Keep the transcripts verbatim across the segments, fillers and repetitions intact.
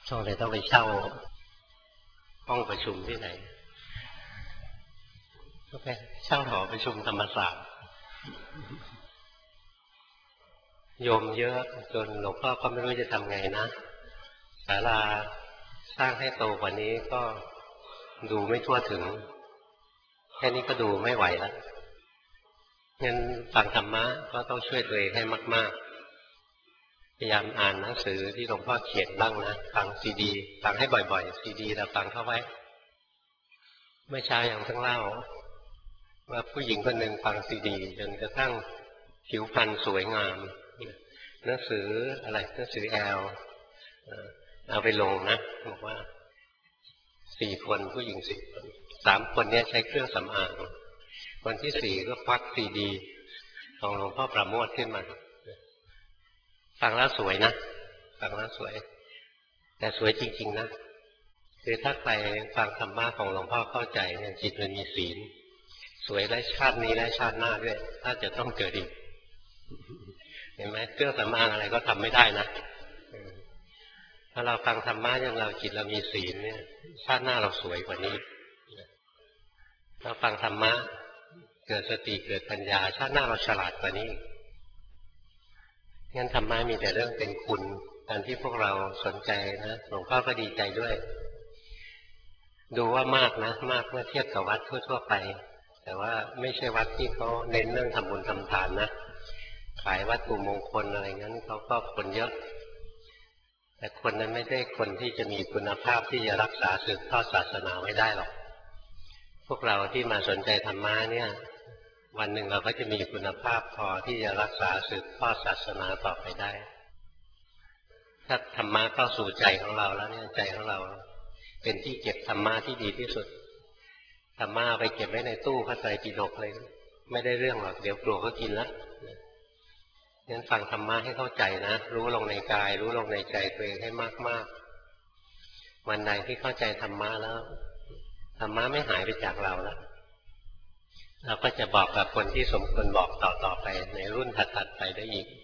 ช่วงเลยต้องไปเช่าห้องประชุมที่ไหนก็ไปเช่าหอประชุมธรรมศาสตร์โยมเยอะจนหลวงพ่อก็ไม่รู้จะทำไงนะศาลาสร้างให้โตกว่านี้ก็ดูไม่ทั่วถึงแค่นี้ก็ดูไม่ไหวแล้วงั้นฟังธรรมะก็ต้องช่วยตัวเองให้มากๆพยายามอ่านหนังสือที่หลวงพ่อเขียนบ้างนะฟังซีดีฟังให้บ่อยๆซีดีเราฟังเข้าไว้เมื่อเช้าอย่างเพิ่งเล่าว่าผู้หญิงคนหนึ่งฟังซีดีจนกระทั่งผิวพรรณสวยงามหนังสืออะไรหนังสือแอลเอาไปลงนะบอกว่าสี่คนผู้หญิงสี่คนสามคนนี้ใช้เครื่องสำอางคนที่สี่ก็ควักซีดีของหลวงพ่อประโมทขึ้นมาฟังแล้วสวยนะฟังแล้วสวยแต่สวยจริงๆนะคือถ้าใครฟังธรรมะของหลวงพ่อเข้าใจเนี่ยจิตมันมีศีลสวยและชาตินี้และชาติหน้าด้วยถ้าจะต้องเกิดอีกเห็นไหมเครื่องสำอางอะไรก็ทำไม่ได้นะถ้าเราฟังธรรมะอย่างเราจิตเรามีศีลเนี่ยชาติหน้าเราสวยกว่านี้เราฟังธรรมะเกิดสติเกิดปัญญาชาติหน้าเราฉลาดกว่านี้งั้นธรรมะมีแต่เรื่องเป็นคุณการที่พวกเราสนใจนะหลวงพ่อก็ดีใจด้วยดูว่ามากนะมากเมื่อเทียบกับวัดทั่วๆไปแต่ว่าไม่ใช่วัดที่เขาเน้นเรื่องทำบุญทำทานนะขายวัตถุมงคลอะไรงั้นเขาก็คนเยอะแต่คนนั้นไม่ได้คนที่จะมีคุณภาพที่จะรักษาสืบทอดศาสนาไว้ได้หรอกพวกเราที่มาสนใจธรรมะเนี่ยวันหนึ่งเราก็จะมีคุณภาพพอที่จะรักษาสืบทอดศาสนาต่อไปได้ถ้าธรรมะเข้าสู่ใจของเราแล้วเนี่ยใจของเราเป็นที่เก็บธรรมะที่ดีที่สุดธรรมะไปเก็บไว้ในตู้พระไตรปิฎกเลยไม่ได้เรื่องหรอกเดี๋ยวปลวกก็กินแล้วงั้นฟังธรรมะให้เข้าใจนะรู้ลงในกายรู้ลงในใจตัวเองให้มากๆวันไหนที่เข้าใจธรรมะแล้วธรรมะไม่หายไปจากเราแล้วเราก็จะบอกกับคนที่สมควรบอกต่อๆไปในรุ่นถัดๆไปได้อีก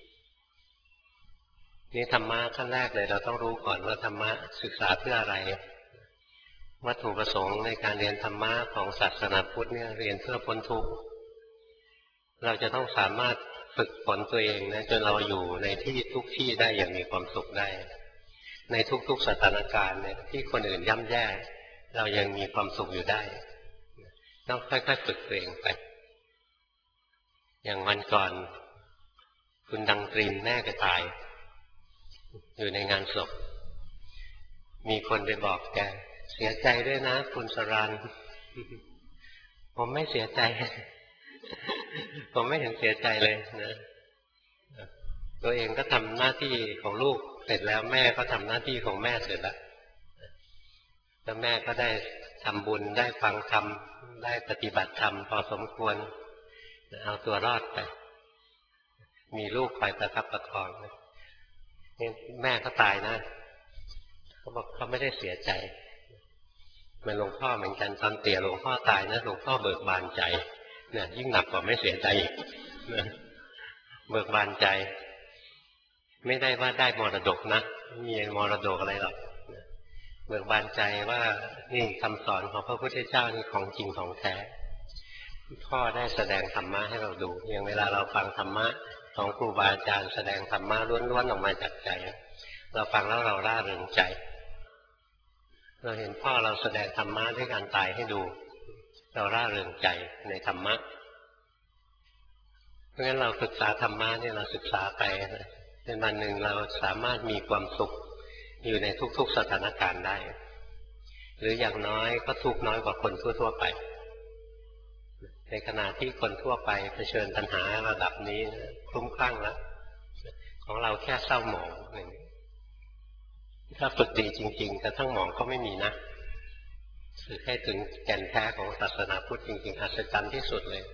นี่ธรรมะขั้นแรกเลยเราต้องรู้ก่อนว่าธรรมะศึกษาเพื่ออะไรวัตถุประสงค์ในการเรียนธรรมะของศาสนาพุทธเนี่ยเรียนเพื่อพ้นทุกข์เราจะต้องสามารถฝึกฝนตัวเองนะจนเราอยู่ในที่ทุกที่ได้อย่างมีความสุขได้ในทุกๆสถานการณ์เนี่ยที่คนอื่นย่ำแย่เรายังมีความสุขอยู่ได้ต้องค่อยๆฝึกตัวเองไปอย่างวันก่อนคุณดังตรินแม่ก็ตายอยู่ในงานศพมีคนไปบอกแกเสียใจด้วยนะคุณสรัญผมไม่เสียใจผมไม่เห็นเสียใจเลยนะตัวเองก็ทำหน้าที่ของลูกเสร็จแล้วแม่ก็ทำหน้าที่ของแม่เสร็จแล้วแล้วแม่ก็ได้ทำบุญได้ฟังธรรมได้ปฏิบัติธรรมพอสมควรเอาตัวรอดไปมีลูกไปประคับประคองนี่แม่ก็ตายนะเขาบอกเขาไม่ได้เสียใจเหมือนหลวงพ่อเหมือนกันตอนเตี่ยหลวงพ่อตายนะหลวงพ่อเบิกบานใจเนี่ยยิ่งหนักกว่าไม่เสียใจอีกเบิกบานใจไม่ได้ว่าได้มรดกนะไม่มีมรดกอะไรหรอกเบิกบานใจว่านี่คำสอนของพระพุทธเจ้านี่ของจริงของแท้พ่อได้แสดงธรรมะให้เราดูอย่างเวลาเราฟังธรรมะของครูบาอาจารย์แสดงธรรมะล้วนๆออกมาจากใจเราฟังแล้วเราร่าเริงใจเราเห็นพ่อเราแสดงธรรมะด้วยการตายให้ดูเราร่าเริงใจในธรรมะเพราะงั้นเราศึกษาธรรมะเนี่ยเราศึกษาไปนะเป็นวันหนึ่งเราสามารถมีความสุขอยู่ในทุกๆสถานการณ์ได้หรืออย่างน้อยก็ทุกน้อยกว่าคนทั่วๆไปในขณะที่คนทั่วไปเผชิญปัญหาระดับนี้คลุ้มคลั่งแล้วของเราแค่เศร้าหมองถ้าฝึกดีจริงๆกระทั่งหมองก็ไม่มีนะฝึกให้ถึงแก่นแท้ของศาสนาพุทธจริงๆอัศจรรย์ที่สุดเลย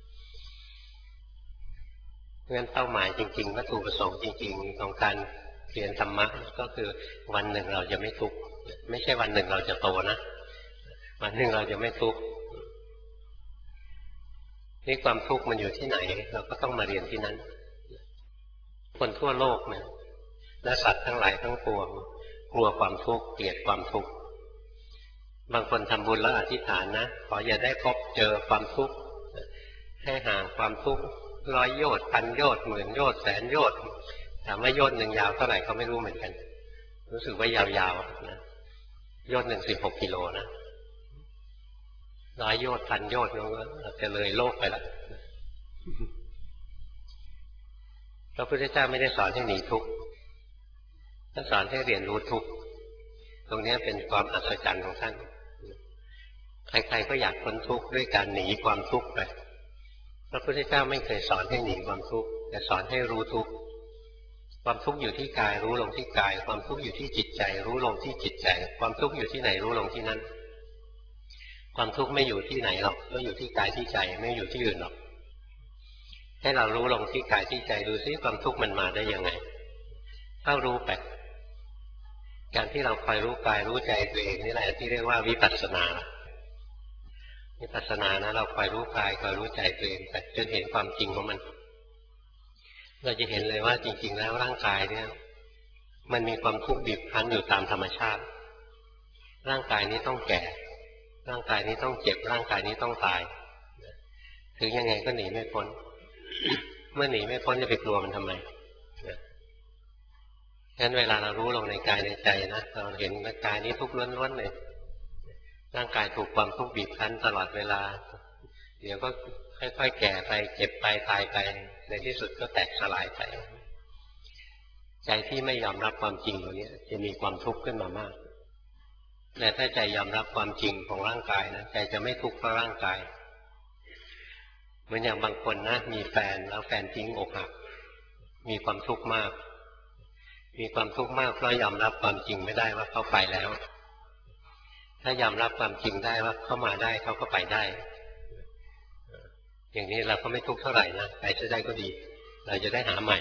เพราะฉะนั้นเป้าหมายจริงๆวัตถุประสงค์จริงๆของการเรียนธรรมะก็คือวันหนึ่งเราจะไม่ทุกข์ไม่ใช่วันหนึ่งเราจะโตนะวันหนึ่งเราจะไม่ทุกข์นี่ความทุกข์มันอยู่ที่ไหนเราก็ต้องมาเรียนที่นั้นคนทั่วโลกเนี่ยและสัตว์ทั้งหลายทั้งปวงกลัวความทุกข์เกลียดความทุกข์บางคนทำบุญแล้วอธิษฐานนะขออย่าได้พบเจอความทุกข์ให้ห่างความทุกข์ร้อยโยชน์พันโยชน์หมื่นโยชน์แสนโยชน์ถามว่าโยชน์หนึ่งยาวเท่าไหร่เขาไม่รู้เหมือนกันรู้สึกว่ายาวๆนะโยชน์หนึ่งสิบหกกิโลนะร้อยโยชน์พันโยชน์เราจะเลยโลกไปแล้วพระพุทธเจ้าไม่ได้สอนให้หนีทุกข์ท่านสอนให้เรียนรู้ทุกข์ตรงนี้เป็นความอัศจรรย์ของท่านใครๆก็อยากพ้นทุกข์ด้วยการหนีความทุกข์ไปพระพุทธเจ้าไม่เคยสอนให้หนีความทุกข์แต่สอนให้รู้ทุกข์ความทุกข์อยู่ที่กายรู้ลงที่กายความทุกข์อยู่ที่จิตใจรู้ลงที่จิตใจความทุกข์อยู่ที่ไหนรู้ลงที่นั้นความทุกข์ไม่อยู่ที่ไหนหรอกก็อยู่ที่กายที่ใจไม่อยู่ที่อื่นหรอกให้เรารู้ลงที่กายที่ใจดูซิความทุกข์มันมาได้ยังไงถ้ารู้ไปการที่เราคอยรู้กายรู้ใจตัวเองนี่แหละที่เรียกว่าวิปัสสนาวิปัสสนานะเราคอยรู้กายคอยรู้ใจตัวเองไปจนเห็นความจริงของมันเราจะเห็นเลยว่าจริงๆแล้วร่างกายเนี่ยมันมีความทุกข์บีบคั้นอยู่ตามธรรมชาติร่างกายนี้ต้องแก่ร่างกายนี้ต้องเจ็บร่างกายนี้ต้องตายถึงยังไงก็หนีไม่พ้น เมื่อหนีไม่พ้นจะไปกลัวมันทำไมงั้นเวลาเรารู้ลงในกายในใจนะเราเห็นกายนี้ทุกข์ล้วนๆเลยร่างกายถูกความทุกข์บีบคั้นตลอดเวลาเดี๋ยวก็ค่อยๆแก่ไปเจ็บไปตายไปในที่สุดก็แตกสลายไปใจที่ไม่ยอมรับความจริงตรงนี้จะมีความทุกข์ขึ้นมามากแต่ถ้าใจยอมรับความจริงของร่างกายนะใจจะไม่ทุกข์เพราะร่างกายเหมือนอย่างบางคนนะมีแฟนแล้วแฟนทิ้งอกหักมีความทุกข์มากมีความทุกข์มากเพราะยอมรับความจริงไม่ได้ว่าเขาไปแล้วถ้ายอมรับความจริงได้ว่าเขามาได้เขาก็ไปได้อย่างนี้เราก็ไม่ทุกข์เท่าไหร่นะไปจะได้ก็ดีเราจะได้หาใหม่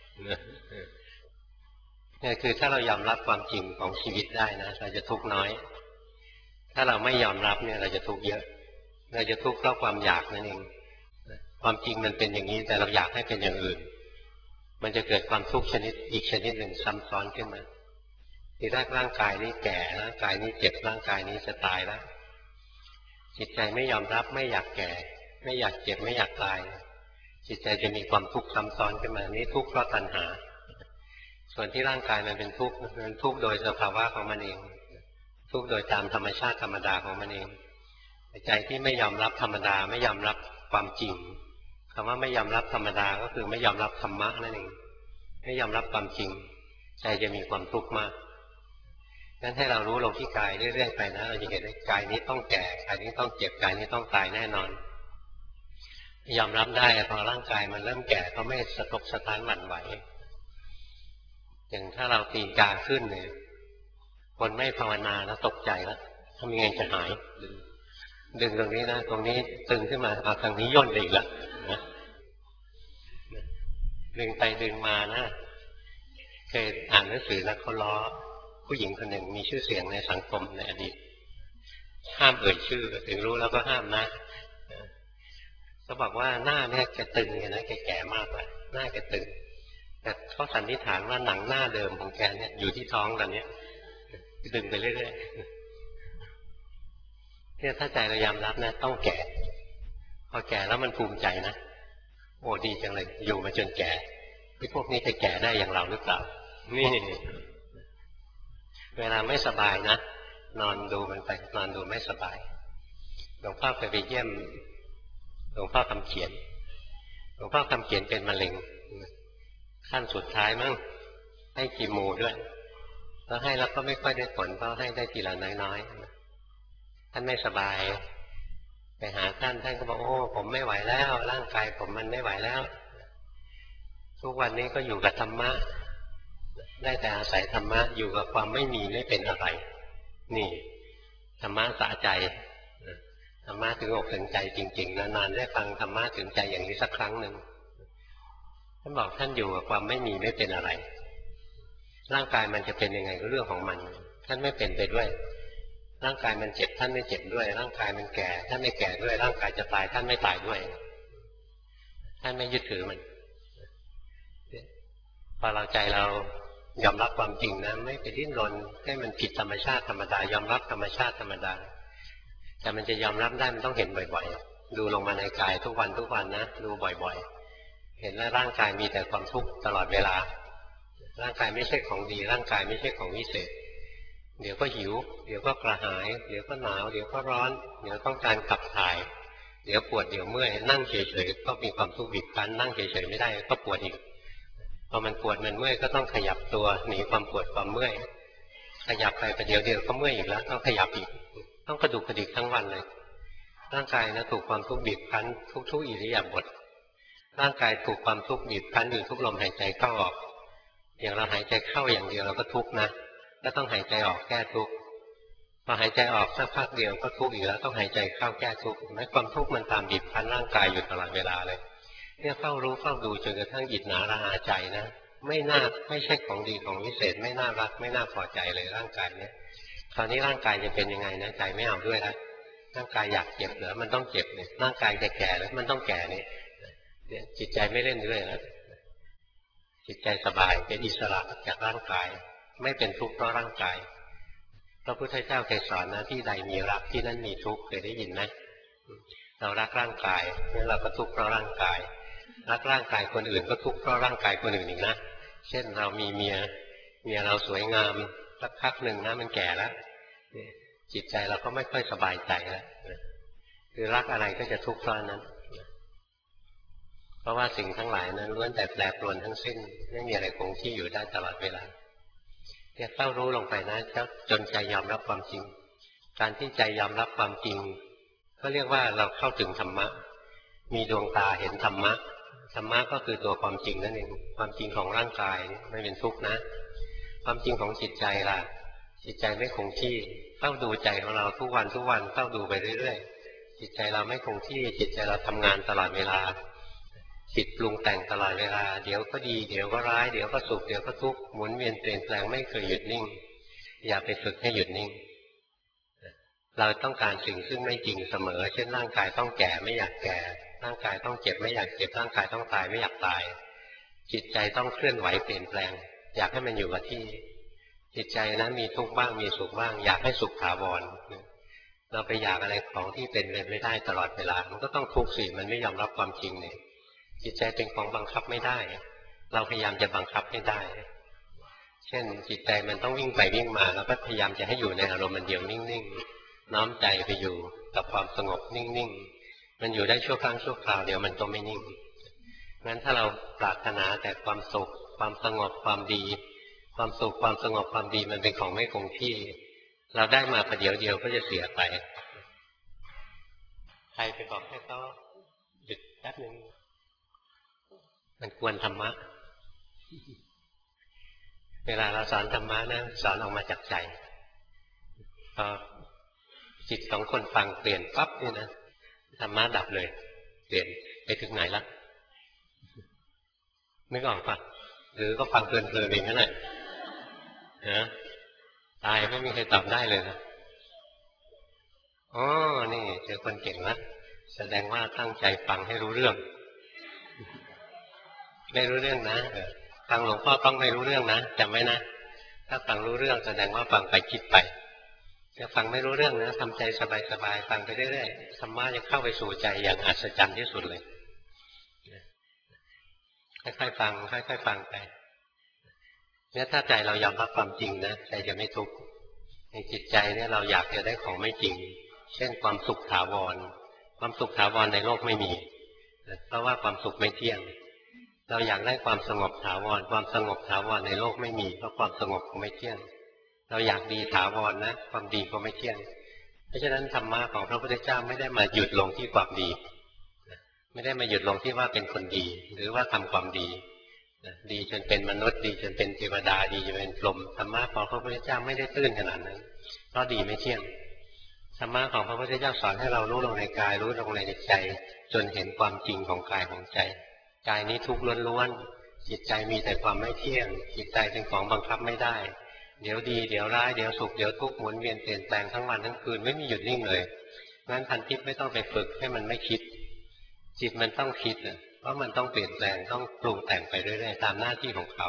นี่คือถ้าเรายอมรับความจริงของชีวิตได้นะเราจะทุกข์น้อยถ้าเราไม่ยอมรับเนี่ยเราจะทุกข์เยอะเราจะทุกข์เพราะความอยากนั่นเองความจริงมันเป็นอย่างนี้แต่เราอยากให้เป็นอย่างอื่นมันจะเกิดความทุกข์ชนิดอีกชนิดหนึ่งซ้ำซ้อนขึ้นมาทีแรกร่างกายนี้แก่ร่างกายนี้เจ็บร่างกายนี้จะตายแล้วจิตใจไม่ยอมรับไม่อยากแก่ไม่อยากเจ็บไม่อยากตายจิตใจจะมีความทุกข์ซ้ำซ้อนขึ้นมานี้ทุกข์เพราะตัณหาส่วนที่ร่างกายมันเป็นทุกข์มันทุกข์โดยสภาวะของมันเองทุกข์โดยตามธรรมชาติธรรมดาของมันเองใจที่ไม่ยอมรับธรรมดาไม่ยอมรับความจริงคำว่าไม่ยอมรับธรรมดาก็คือไม่ยอมรับธรรมะนั่นเองไม่ยอมรับความจริงใจจะมีความทุกข์มากงั้นให้เรารู้ลงที่กายเรื่อยๆไปนะเราจะเห็นว่ากายนี้ต้องแก่กายนี้ต้องเจ็บกายนี้ต้องตายแน่นอนยอมรับได้พอร่างกายมันเริ่มแก่ก็ไม่สะทกสะท้านหวั่นไหวอย่างถ้าเราตีนกาขึ้นเนี่ยคนไม่ภาวนาแล้วตกใจแล้วทำยังไงจะหายดึงตรงนี้นะตรงนี้ตึงขึ้นมาเอาทางนี้ย่นไปอีกแล้วนะดึงไปดึงมานะเคยอ่านหนังสือแล้วเขาล้อผู้หญิงคนหนึ่งมีชื่อเสียงในสังคมในอดีตห้ามเอ่ยชื่อถึงรู้แล้วก็ห้ามนะเขาบอกว่าหน้าเนี่ยแกตึงไงนะแกแก่มากเลยหน้าแกตึงแต่เขาสันนิษฐานว่าหนังหน้าเดิมของแกเนี่ยอยู่ที่ท้องตอนนี้ดึงไปเรื่อยๆเนี่ยถ้าใจเรายอมรับนะต้องแก่พอแก่แล้วมันภูมิใจนะโอ้ดีจังเลยอยู่มาจนแก่ไอ้พวกนี้จะแก่ได้อย่างเราหรือเปล่านี่เวลาไม่สบายนะนอนดูมันไปนอนดูไม่สบายหลวงพ่อเคยไปเยี่ยมหลวงพ่อคำเขียนหลวงพ่อคำเขียนเป็นมะเร็งขั้นสุดท้ายมั้งให้คีโมด้วยแล้วให้แล้วก็ไม่ค่อยได้ผลเพราะให้ได้ทีละน้อยๆท่านไม่สบายไปหาท่านท่านก็บอกโอ้ผมไม่ไหวแล้วร่างกายผมมันไม่ไหวแล้วทุกวันนี้ก็อยู่กับธรรมะได้แต่อาศัยธรรมะอยู่กับความไม่มีไม่เป็นอะไรนี่ธรรมะสะใจธรรมะถึงอกถึงใจจริงๆนานๆได้ฟังธรรมะถึงใจอย่างนี้สักครั้งหนึ่งท่านบอกท่านอยู่กับความไม่มีไม่เป็นอะไรร่างกายมันจะเป็นยังไงก็เรื่องของมันท่านไม่เป็นไปด้วยร่างกายมันเจ็บท่านไม่เจ็บด้วยร่างกายมันแก่ท่านไม่แก่ด้วยร่างกายจะตายท่านไม่ตายด้วยท่านไม่ยึดถือมันพอเราใจเรายอมรับความจริงนะไม่ไปดิ้นรนให้มันผิดธรรมชาติธรรมดายอมรับธรรมชาติธรรมดาแต่มันจะยอมรับได้มันต้องเห็นบ่อยๆดูลงมาในกายทุกวันทุกวันนะดูบ่อยๆเห็นว่าร่างกายมีแต่ความทุกข์ตลอดเวลาร่างกายไม่ใช่ของดีร่างกายไม่ใช่ของวิเศษเดี๋ยวก็หิวเดี๋ยวก็กระหายเดี๋ยวก็หนาวเดี๋ยวก็ร้อนเดี๋ยวต้องการขับถ่ายเดี๋ยวปวดเดี๋ยวเมื่อยนั่งเฉยๆก็มีความทุกข์บีบคั้นนั่งเฉยๆไม่ได้ก็ปวดอีกพอมันปวดมันเมื่อยก็ต้องขยับตัวหนีความปวดความเมื่อยขยับไปประเดี๋ยวเดียวก็เมื่อยอีกแล้วต้องขยับอีกต้องกระดุกกระดิกทั้งวันเลยร่างกายนะถูกความทุกข์บีบคั้นทุกๆอิริยาบถร่างกายถูกความทุกข์บีบคั้นอยู่ทุกลมหายใจเข้าออกอย่างเราหายใจเข้าอย่างเดียวเราก็ทุกข์นะก็ต้องหายใจออกแก้ทุกข์พอหายใจออกสักพักเดียวก็ทุกข์อีกแล้วต้องหายใจเข้าแก้ทุกข์ไม่ความทุกข์มันตามบีบคั้นร่างกายอยู่ตลอดเวลาเลยเนี่ยเฝ้ารู้เฝ้าดูจนกระทั่งอิจฉาระอาใจนะไม่น่าไม่ใช่ของดีของวิเศษไม่น่ารักไม่น่าพอใจเลยร่างกายเนี่ยตอนนี้ร่างกายจะเป็นยังไงนะใจไม่เอาด้วยแล้วร่างกายอยากเจ็บเหรอมันต้องเจ็บเนี่ยร่างกายจะแก่แล้วมันต้องแก่เนี่ยจิตใจไม่เล่นด้วยแล้วจิตใจสบายเป็นอิสระจากร่างกายไม่เป็นทุกข์เพราะร่างกายพระพุทธเจ้าเคยสอนนะที่ใดมีรักที่นั่นมีทุกข์เคยได้ยินไหมเรารักร่างกายเนี่ยเราก็ทุกข์เพราะร่างกายรักร่างกายคนอื่นก็ทุกข์เพราะร่างกายคนอื่นอีกนะเช่นเรามีเมียเมียเราสวยงามสักพักหนึ่งนะมันแก่แล้วจิตใจเราก็ไม่ค่อยสบายใจแล้วคือรักอะไรก็จะทุกข์เพราะนั้นเพราะว่าสิ่งทั้งหลายนั้นล้วนแต่แปรปรวนทั้งสิ้นไม่มีอะไรคงที่อยู่ได้ตลอดเวลาเนี่ยเฝ้ารู้ลงไปนะจนใจยอมรับความจริงการที่ใจยอมรับความจริงก็เรียกว่าเราเข้าถึงธรรมะมีดวงตาเห็นธรรมะธรรมะก็คือตัวความจริงนั่นเองความจริงของร่างกายไม่เป็นทุกข์นะความจริงของจิตใจล่ะจิตใจไม่คงที่เฝ้าดูใจของเราทุกวันทุกวันเฝ้าดูไปเรื่อยๆจิตใจเราไม่คงที่จิตใจเราทำงานตลอดเวลาจิตปรุงแต่งตลอดเวลาเดี๋ยวก็ดีเดี๋ยวก็ร้ายเดี๋ยวก็สุขเดี๋ยวก็ทุกข์หมุนเวียนเปลี่ยนแปลงไม่เคยหยุดนิ่งอย่าไปฝึกให้หยุดนิ่งเราต้องการสิ่งซึ่งไม่จริงเสมอเช่นร่างกายต้องแก่ไม่อยากแก่ร่างกายต้องเจ็บไม่อยากเจ็บร่างกายต้องตายไม่อยากตายจิตใจต้องเคลื่อนไหวเปลี่ยนแปลงอยากให้มันอยู่กับที่จิตใจนั้นมีทุกข์บ้างมีสุขบ้างอยากให้สุขถาวรเราไปอยากอะไรของที่เป็นไปไม่ได้ตลอดเวลามันก็ต้องทุกข์สิมันไม่ยอมรับความจริงเนี่ยจิตใจเป็นของบังคับไม่ได้เราพยายามจะบังคับให้ได้เช่นจิตใจมันต้องวิ่งไปวิ่งมาเราก็พยายามจะให้อยู่ในอารมณ์มันเดียวนิ่งๆน้อมใจไปอยู่กับความสงบนิ่งๆมันอยู่ได้ชั่วครั้งชั่วคราวเดี๋ยวมันก็ไม่นิ่งงั้นถ้าเราปรารถนาแต่ความสุขความสงบความดีความสุขความสงบความดีมันเป็นของไม่คงที่เราได้มาประเดี๋ยวเดียวก็จะเสียไปใครไปบอกให้เขาหยุดแป๊บนึงมันควรธรรมะเวลาเราสอนธรรมะนะสอนออกมาจากใจพอจิตของคนฟังเปลี่ยนปั๊บนี่นะธรรมะดับเลยเปลี่ยนไปถึงไหนละนึกออกปะหรือก็ฟังเพลินๆเองนั่นแหละนะตายไม่มีใครตอบได้เลยนะอ๋อนี่เจอคนเก่งแล้วแสดงว่าตั้งใจฟังให้รู้เรื่องไม่รู้เรื่องนะฟังหลวงพ่อต้องไม่รู้เรื่องนะจำไว้นะถ้าฟังรู้เรื่องแสดงว่าฟังไปคิดไปถ้าฟังไม่รู้เรื่องนะทำใจสบายๆฟังไปเรื่อยๆธรรมะจะเข้าไปสู่ใจอย่างอัศจรรย์ที่สุดเลยค่อยๆฟังค่อยๆฟังไปเนี่ยถ้าใจเรายอมรับความจริงนะใจจะไม่ทุกข์ในจิตใจเนี่ยเราอยากจะได้ของไม่จริงเช่นความสุขถาวรความสุขถาวรในโลกไม่มีเพราะว่าความสุขไม่เที่ยงเราอยากได้ความสงบถาวรความสงบถาวรในโลกไม่มีเพราะความสงบก็ไม่เที่ยงเราอยากดีถาวรนะความดีก็ไม่เที่ยงเพราะฉะนั้นธรรมะของพระพุทธเจ้าไม่ได้มาหยุดลงที่ความดีไม่ได้มาหยุดลงที่ว่าเป็นคนดีหรือว่าทำความดีดีจนเป็นมนุษย์ดีจนเป็นเทวดาดีจนเป็นพรหมธรรมะของพระพุทธเจ้าไม่ได้ตื้นขนาดนั้นเพราะดีไม่เที่ยงธรรมะของพระพุทธเจ้าสอนให้เรารู้ลงในกายรู้ลงในใจจนเห็นความจริงของกายของใจกายนี้ทุกข์ล้วนๆจิตใจมีแต่ความไม่เที่ยงจิตใจเป็นของบังคับไม่ได้เดี๋ยวดีเดี๋ยวร้ายเดี๋ยวสุขเดี๋ยวทุกข์หมุนเวียนเปลี่ยนแปลงทั้งวันทั้งคืนไม่มีหยุดนิ่งเลยงั้นพันทิพย์ไม่ต้องไปฝึกให้มันไม่คิดจิตมันต้องคิดนะเพราะมันต้องเปลี่ยนแปลงต้องปรุงแต่งไปเรื่อยๆตามหน้าที่ของเขา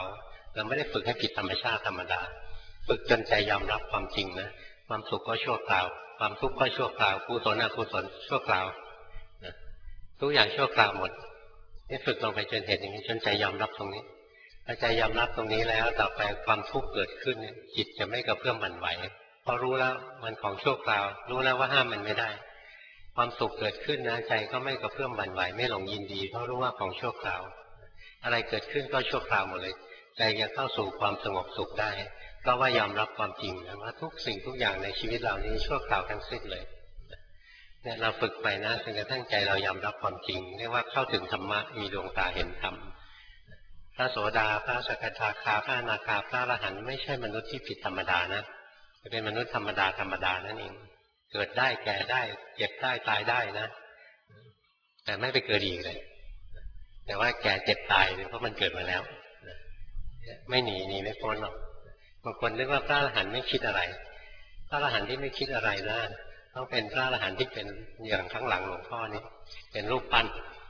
เราไม่ได้ฝึกให้ผิดธรรมชาติธรรมดาฝึกจนใจยอมรับความจริงนะความสุขก็ชั่วคราวความทุกข์ก็ชั่วคราวกุศลอกุศลชั่วคราวนะทุกอย่างชั่วคราวหมดนี่ฝึกลงไปจนเห็นอย่างนี้จนใจยอมรับตรงนี้พอใจยอมรับตรงนี้แล้วต่อไปความทุกข์เกิดขึ้นจิตจะไม่กระเพื่อมหวั่นไหวเพราะรู้แล้วมันของชั่วคราวรู้แล้วว่าห้ามมันไม่ได้ความสุขเกิดขึ้นนะใจก็ไม่กระเพื่อมหวั่นไหวไม่หลงยินดีเพราะรู้ว่าของชั่วคราวอะไรเกิดขึ้นก็ชั่วคราวหมดเลยใจจะเข้าสู่ความสงบสุขได้เพราะว่ายอมรับความจริงนะว่าทุกสิ่งทุกอย่างในชีวิตเรานี้ชั่วคราวทั้งสิ้นเลยเนี่ยเราฝึกไปนะจนกระทั่งใจเรายอมรับความจริงเรียกว่าเข้าถึงธรรมะมีดวงตาเห็นธรรมพระโสดาพระสกทาคาพระอนาคาพระอรหันต์ไม่ใช่มนุษย์ที่ผิดธรรมดานะเป็นมนุษย์ธรรมดาธรรมดานั่นเองเกิดได้แก่ได้เจ็บได้ตายได้นะแต่ไม่ไปเกิดอีกเลยแต่ว่าแก่เจ็บตายเพราะมันเกิดมาแล้วไม่หนีหนีไม่พ้นหรอกบางคนนึกว่าพระอรหันต์ไม่คิดอะไรพระอรหันต์ที่ไม่คิดอะไรนะต้องเป็นพระอรหันต์ที่เป็นอย่างข้างหลังหลวงพ่อนี่เป็นรูปปั้น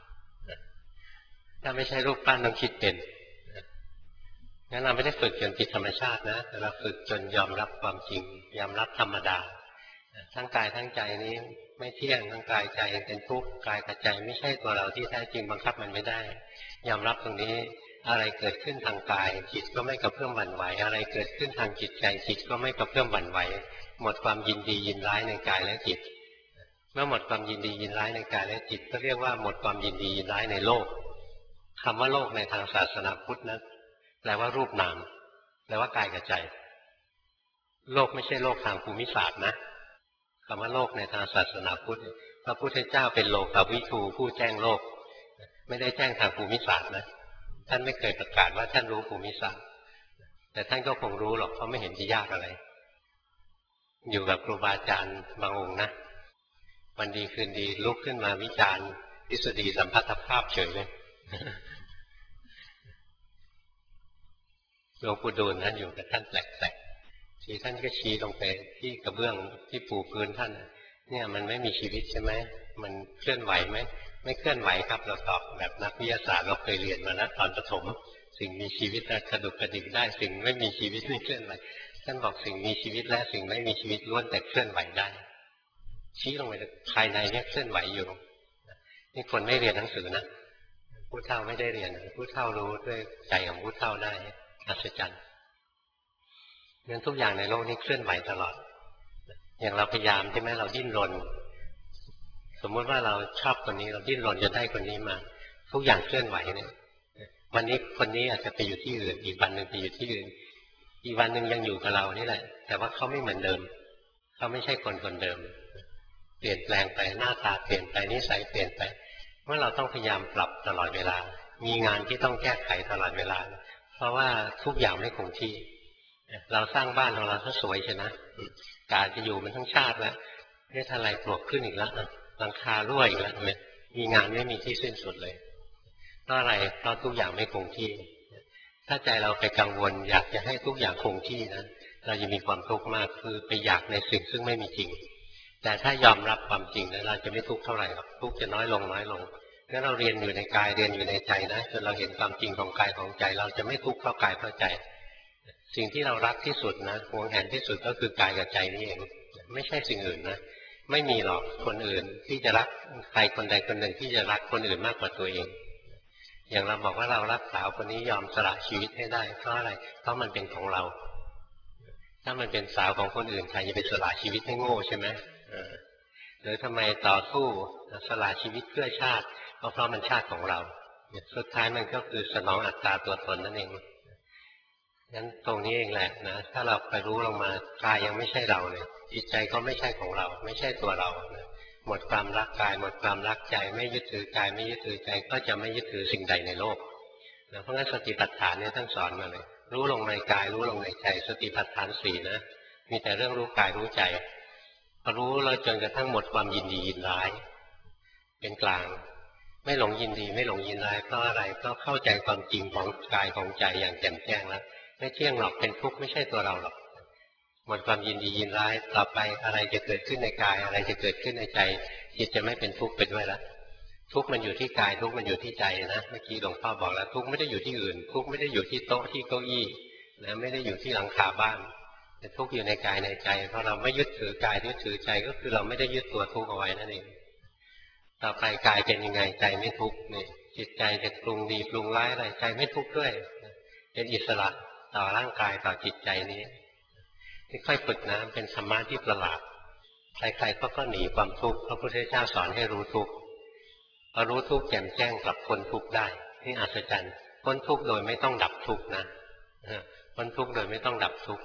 ถ้าไม่ใช่รูปปั้นต้องคิดเป็นงั้นเราไม่ได้ฝึกจนผิดธรรมชาตินะแต่เราฝึกจนยอมรับความจริงยอมรับธรรมดาทั้งกายทั้งใจนี้ไม่เที่ยงทั้งกายใจเป็นทุกข์กายกับใจไม่ใช่ตัวเราที่แท้จริงบังคับมันไม่ได้ยอมรับตรงนี้อะไรเกิดขึ้นทางกายจิตก็ไม่กระเพื่อมหวั่นไหวอะไรเกิดขึ้นทางจิตใจจิตก็ไม่กระเพื่อมหวั่นไหวหมดความยินดียินร้ายในกายและจิตเมื่อหมดความยินดียินร้ายในกายและจิตก็เรียกว่าหมดความยินดียินร้ายในโลกคำว่าโลกในทางศาสนาพุทธนั้นแปลว่ารูปนามแปลว่ากายกับใจโลกไม่ใช่โลกทางภูมิศาสตร์นะคำว่าโลกในทางศาสนาพุทธพระพุทธเจ้าเป็นโลกวิทูผู้แจ้งโลกไม่ได้แจ้งทางภูมิศาสตร์นะท่านไม่เคยประกาศว่าท่านรู้ภูมิศาสตร์แต่ท่านก็คงรู้หรอกเพราะไม่เห็นจะยากอะไรอยู่กับครูบาอาจารย์บางองค์นะวันดีคืนดีลุกขึ้นมาวิจารณ์ทฤษฎีสัมพัทธภาพเฉยเลยหลวงปู่ดูลนะอยู่กับท่านแปลกๆทีท่านก็ชี้ลงไปที่กระเบื้องที่ปูพื้นท่านเนี่ยมันไม่มีชีวิตใช่ไหมมันเคลื่อนไหวไหมไม่เคลื่อนไหวครับเราตอบแบบนักวิทยาศาสตร์เราเคยเรียนมานะตอนประถมสิ่งมีชีวิตกระดุกกระดิกได้สิ่งไม่มีชีวิตไม่เคลื่อนไหวท่านบอกสิ่งมีชีวิตและสิ่งไม่มีชีวิตล้วนแต่เคลื่อนไหวได้ชี้ลงไปภายในเนี่ยเคลื่อนไหวอยู่นี่คนไม่เรียนหนังสือนะผู้เฒ่าไม่ได้เรียนผู้เฒ่ารู้ด้วยใจของผู้เฒ่าได้อัศจรรย์งั้นทุกอย่างในโลกนี้เคลื่อนไหวตลอดอย่างเราพยายามใช่ไหมเราดิ้นรนสมมติว่าเราชอบคนนี้เราดิ้นรนจะได้คนนี้มาทุกอย่างเคลื่อนไหวเนี่ยวันนี้คนนี้อาจจะไปอยู่ที่อื่นอีกวันหนึ่งไปอยู่ที่อื่นอีกวันหนึ่งยังอยู่กับเรานี่แหละแต่ว่าเขาไม่เหมือนเดิมเขาไม่ใช่คนคนเดิมเปลี่ยนแปลงไปหน้าตาเปลี่ยนไปนิสัยเปลี่ยนไปเมื่อเราต้องพยายามปรับตลอดเวลามีงานที่ต้องแก้ไขตลอดเวลาเพราะว่าทุกอย่างไม่คงที่เราสร้างบ้านของเราถ้าสวยใช่นะการจะอยู่มันทั้งชาติแล้วนี่ถ้าอะไรปลวกขึ้นอีกแล้วหลังคารั่วอีกแล้วมีงานไม่มีที่สิ้นสุดเลยเพราะอะไรเพราะทุกอย่างไม่คงที่ถ้าใจเราไปกังวลอยากจะให้ทุกอย่างคงที่นะเราจะมีความทุกข์มากคือไปอยากในสิ่งซึ่งไม่มีจริงแต่ถ้ายอมรับความจริงแล้วเราจะไม่ทุกข์เท่าไหร่หรอกทุกข์จะน้อยลงน้อยลงถ้าเราเรียนอยู่ในกายเรียนอยู่ในใจนะจนเราเห็นความจริงของกายของใจเราจะไม่ทุกข์เพราะกายเพราะใจสิ่งที่เรารักที่สุดนะหวงแหนที่สุดก็คือกายกับใจนี่เองไม่ใช่สิ่งอื่นนะไม่มีหรอกคนอื่นที่จะรักใครคนใดคนหนึ่งที่จะรักคนอื่นมากกว่าตัวเองอย่างเราบอกว่าเรารักสาวคนนี้ยอมสละชีวิตให้ได้เพราะอะไรเพราะมันเป็นของเราถ้ามันเป็นสาวของคนอื่นใครจะไปสละชีวิตให้โง่ใช่ไหมหรือทำไมต่อสู้สละชีวิตเพื่อชาติเพราะเพราะมันชาติของเราสุดท้ายมันก็คือสนองอัตตาตัวตนนั่นเองงั้นตรงนี้เองแหละนะถ้าเราไปรู้ลงมากายยังไม่ใช่เราเลยจิตใจก็ไม่ใช่ของเราไม่ใช่ตัวเรานะหมดความรักกายหมดความรักใจไม่ยึดถือกายไม่ยึดถือใจก็จะไม่ยึดถือสิ่งใดในโลกนะเพราะงั้นสติปัฏฐานเนี่ยท่านสอนมาเลยรู้ลงในกายรู้ลงในใจสติปัฏฐานสี่นะมีแต่เรื่องรู้กายรู้ใจพอรู้แล้วจนกระทั่งหมดความยินดียินร้ายเป็นกลางไม่หลงยินดีไม่หลงยินร้ายเพราะอะไรก็เข้าใจความจริงของกายของใจอย่างแจ่มแจ้งแล้วไม่เที่ยงหรอกเป็นทุกข์ไม่ใช่ตัวเราหรอกหมดความยินดียินร้ายต่อไปอะไรจะเกิดขึ้นในกายอะไรจะเกิดขึ้นในใจจิตจะไม่เป็นทุกข์ไปด้วยแล้วทุกข์มันอยู่ที่กายทุกข์มันอยู่ที่ใจนะเมื่อกี้หลวงพ่อบอกแล้วทุกข์ไม่ได้อยู่ที่อื่นทุกข์ไม่ได้อยู่ที่โต๊ะที่เก้าอี้นะไม่ได้อยู่ที่หลังคาบ้านแต่ทุกข์อยู่ในกายในใจเพราะเราไม่ยึดถือกายยึดถือใจก็คือเราไม่ได้ยึดตัวทุกข์เอาไว้นั่นเองต่อไปกายเป็นยังไงใจไม่ทุกข์นี่จิตใจจะปรุงดีปรุงร้ายอะไรใจไม่ทุกข์ด้วยเป็นอิสระต่อร่างกายต่อจิตใจนี้ที่ค่อยฝึกนะเป็นธรรมะที่ประหลาดใครๆก็ก็หนีความทุกข์พระพุทธเจ้าสอนให้รู้ทุกข์พอรู้ทุกข์แจ่มแจ้งกับพ้นทุกข์ได้นี่อัศจรรย์พ้นทุกข์โดยไม่ต้องดับทุกข์นะพ้นทุกข์โดยไม่ต้องดับทุกข์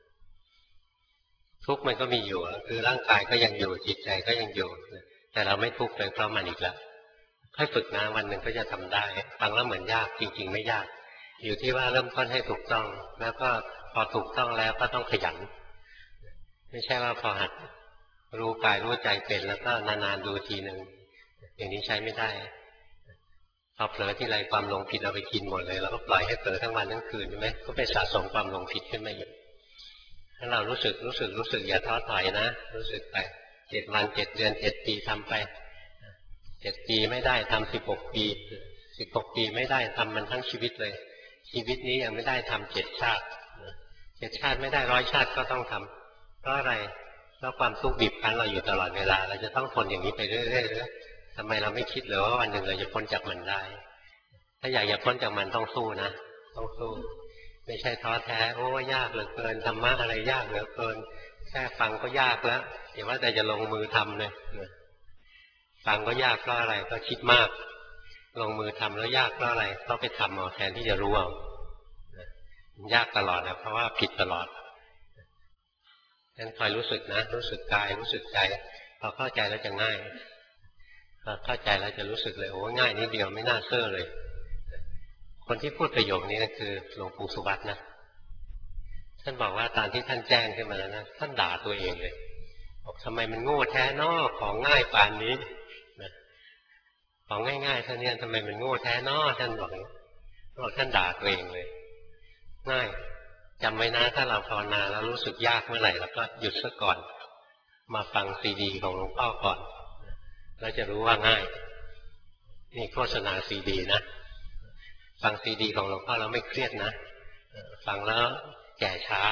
ทุกข์มันก็มีอยู่คือร่างกายก็ยังอยู่จิตใจก็ยังอยู่แต่เราไม่ทุกข์เลยเพราะมันอีกแล้วค่อยฝึกนะวันหนึ่งก็จะทำได้ฟังแล้วเหมือนยากจริงๆไม่ยากอยู่ที่ว่าเริ่มต้นให้ถูกต้องแล้วก็พอถูกต้องแล้วก็ต้องขยันไม่ใช่ว่าพอหัดรู้กายรู้ใจเป็นแล้วก็นานๆดูทีหนึ่งอย่างนี้ใช้ไม่ได้พอเผลอที่ไรความหลงผิดเราไปกินหมดเลยแล้วก็ปล่อยให้เผลอทั้งวันทั้งคืนใช่ไหมก็ไปสะสมความหลงผิดขึ้นมาอยู่ถ้าเรารู้สึกรู้สึกรู้สึกอย่าท้อถอยนะรู้สึกไปเจ็ดวันเจ็ดเดือนเจ็ดปีทำไปเจ็ดปีไม่ได้ทำสิบหกปีสิบหกปีไม่ได้ทำมันทั้งชีวิตเลยชีวิตนี้ยังไม่ได้ทำเจ็ดชาติเจ็ดชาติไม่ได้ร้อยชาติก็ต้องทำเพราะอะไรเพราะความทุกข์บีบคั้นเราอยู่ตลอดเวลาเราจะต้องทนอย่างนี้ไปเรื่อยๆทำไมเราไม่คิดเลยว่าวันหนึ่งเราจะพ้นจากมันได้ถ้าอยากจะพ้นจากมันต้องสู้นะต้องสู้ไม่ใช่ท้อแท้โอ้ยากเหลือเกินธรรมะอะไรยากเหลือเกินแค่ฟังก็ยากแล้วอย่าว่าแต่จะลงมือทำเลยฟังก็ยากเพราะอะไรก็คิดมากลงมือทำแล้วยากเพราะอะไรต้องไปทำเอาแทนที่จะรู้เอายากตลอดนะเพราะว่าผิดตลอดงั้นคอยรู้สึกนะรู้สึกกายรู้สึกใจพอเข้าใจแล้วจะง่ายพอเข้าใจแล้วจะรู้สึกเลยโอ้ง่ายนิดเดียวไม่น่าเซ่อเลยคนที่พูดประโยคนี้นะคือหลวงปู่สุวัตนะท่านบอกว่าตอนที่ท่านแจ้งขึ้นมาแล้วนะท่านด่าตัวเองเลยบอกทำไมมันโง่แท้นอของง่ายป่านนี้ของง่ายๆท่านเนี่ยทำไมมันโง่แท้นอท่านบอกบอกท่านด่าตัวเองเลยง่ายจำไว้นะถ้าเราภาวนาแล้วรู้สึกยากเมื่อไหร่แล้วก็หยุดซะก่อนมาฟังซีดีของหลวงพ่อก่อนแล้วจะรู้ว่าง่ายนี่โฆษณาซีดีนะฟังซีดีของหลวงพ่อแล้วไม่เครียดนะฟังแล้วแก่ช้า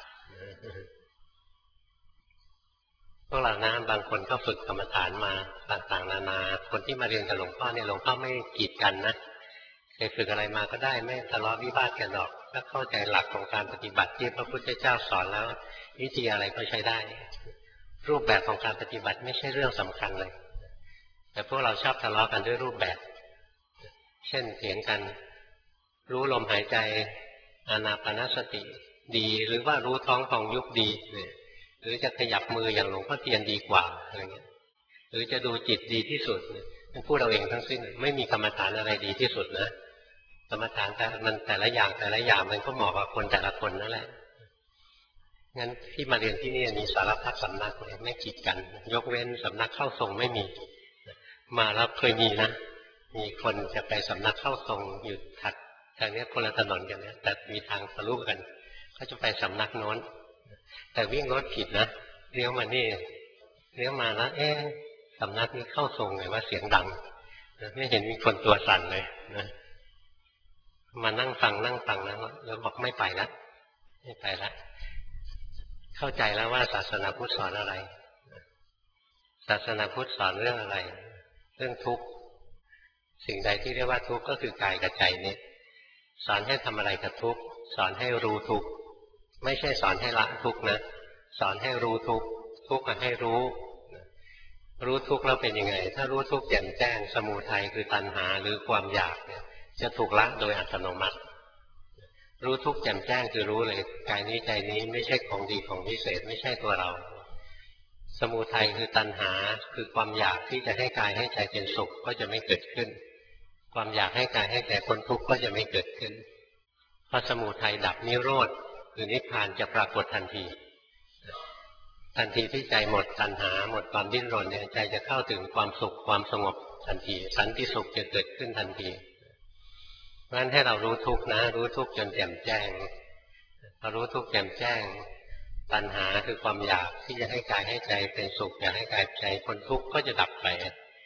พวกเรานะบางคนก็ฝึกกรรมฐานมาต่างๆนานาคนที่มาเรียนกับหลวงพ่อเนี่ยหลวงพ่อไม่กีดกันนะใครฝึกอะไรมาก็ได้ไม่ทะเลาะวิวาทกันหรอกถ้าเข้าใจหลักของการปฏิบัติที่พระพุทธเจ้าสอนแล้ววิธีอะไรก็ใช้ได้รูปแบบของการปฏิบัติไม่ใช่เรื่องสำคัญเลยแต่พวกเราชอบทะเลาะกันด้วยรูปแบบเช่นเถียงกันรู้ลมหายใจอานาปานสติดีหรือว่ารู้ท้องของยุบดีหรือจะขยับมืออย่างหลวงพ่อเทียนดีกว่าอะไรเงี้ยหรือจะดูจิตดีที่สุดมันพูดเราเองทั้งสิ้นไม่มีกรรมฐานอะไรดีที่สุดนะกรรมฐานแต่มันแต่ละอย่างแต่ละอย่างมันก็เหมาะกับคนแต่ละคนนั่นแหละงั้นที่มาเรียนที่นี่มีสารพัดสำนักเลยไม่กีดกันยกเว้นสำนักเข้าทรงไม่มีมาแล้วเคยมีนะมีคนจะไปสำนักเข้าทรงอยู่ถัดทางนี้คนละถนนกันเนี่ยแต่มีทางทะลุกันเขาจะไปสำนักโน้นแต่วิ่งรถผิดนะเลี้ยวมานี่เลี้ยวมาแล้วเอ๊ะสำนักนี้เข้าทรงเลยว่าเสียงดังไม่เห็นมีคนตัวสั่นเลยนะมานั่งฟังนั่งฟังนะแล้วบอกไม่ไปแล้วไม่ไปแล้วเข้าใจแล้วว่าศาสนาพุทธสอนอะไรศาสนาพุทธสอนเรื่องอะไรเรื่องทุกข์สิ่งใดที่เรียกว่าทุกข์ก็คือกายกับใจนี้สอนให้ทำอะไรกับทุกข์สอนให้รู้ทุกข์ไม่ใช่สอนให้ละทุกข์นะสอนให้รู้ทุกข์ทุกข์ให้รู้รู้ทุกข์แล้วเป็นยังไงถ้ารู้ทุกข์แจ่มแจ้งสมุทัยคือตัณหาหรือความอยากเนี่ยจะถูกละโดยอัตโนมัติรู้ทุกข์แจ่มแจ้งคือรู้เลยกายนี้ใจนี้ไม่ใช่ของดีของพิเศษไม่ใช่ตัวเราสมุทัยคือตัณหาคือความอยากที่จะให้กายให้ใจเป็นสุขก็จะไม่เกิดขึ้นความอยากให้กายให้ใจพ้นทุกข์ก็จะไม่เกิดขึ้นพอสมุทัยดับนิโรธคือนิพพานจะปรากฏทันทีทันทีที่ใจหมดตัณหาหมดความดิ้นรนเนี่ยใจจะเข้าถึงความสุขความสงบทันทีสันติสุขจะเกิดขึ้นทันทีเพราะฉะนั้นให้เรารู้ทุกข์นะรู้ทุกข์จนแจ่มแจ้งพอรู้ทุกข์แจ่มแจ้งตัณหาคือความอยากที่จะให้กายให้ใจเป็นสุขอยากให้กายใจพ้นทุกข์ก็จะดับไปพ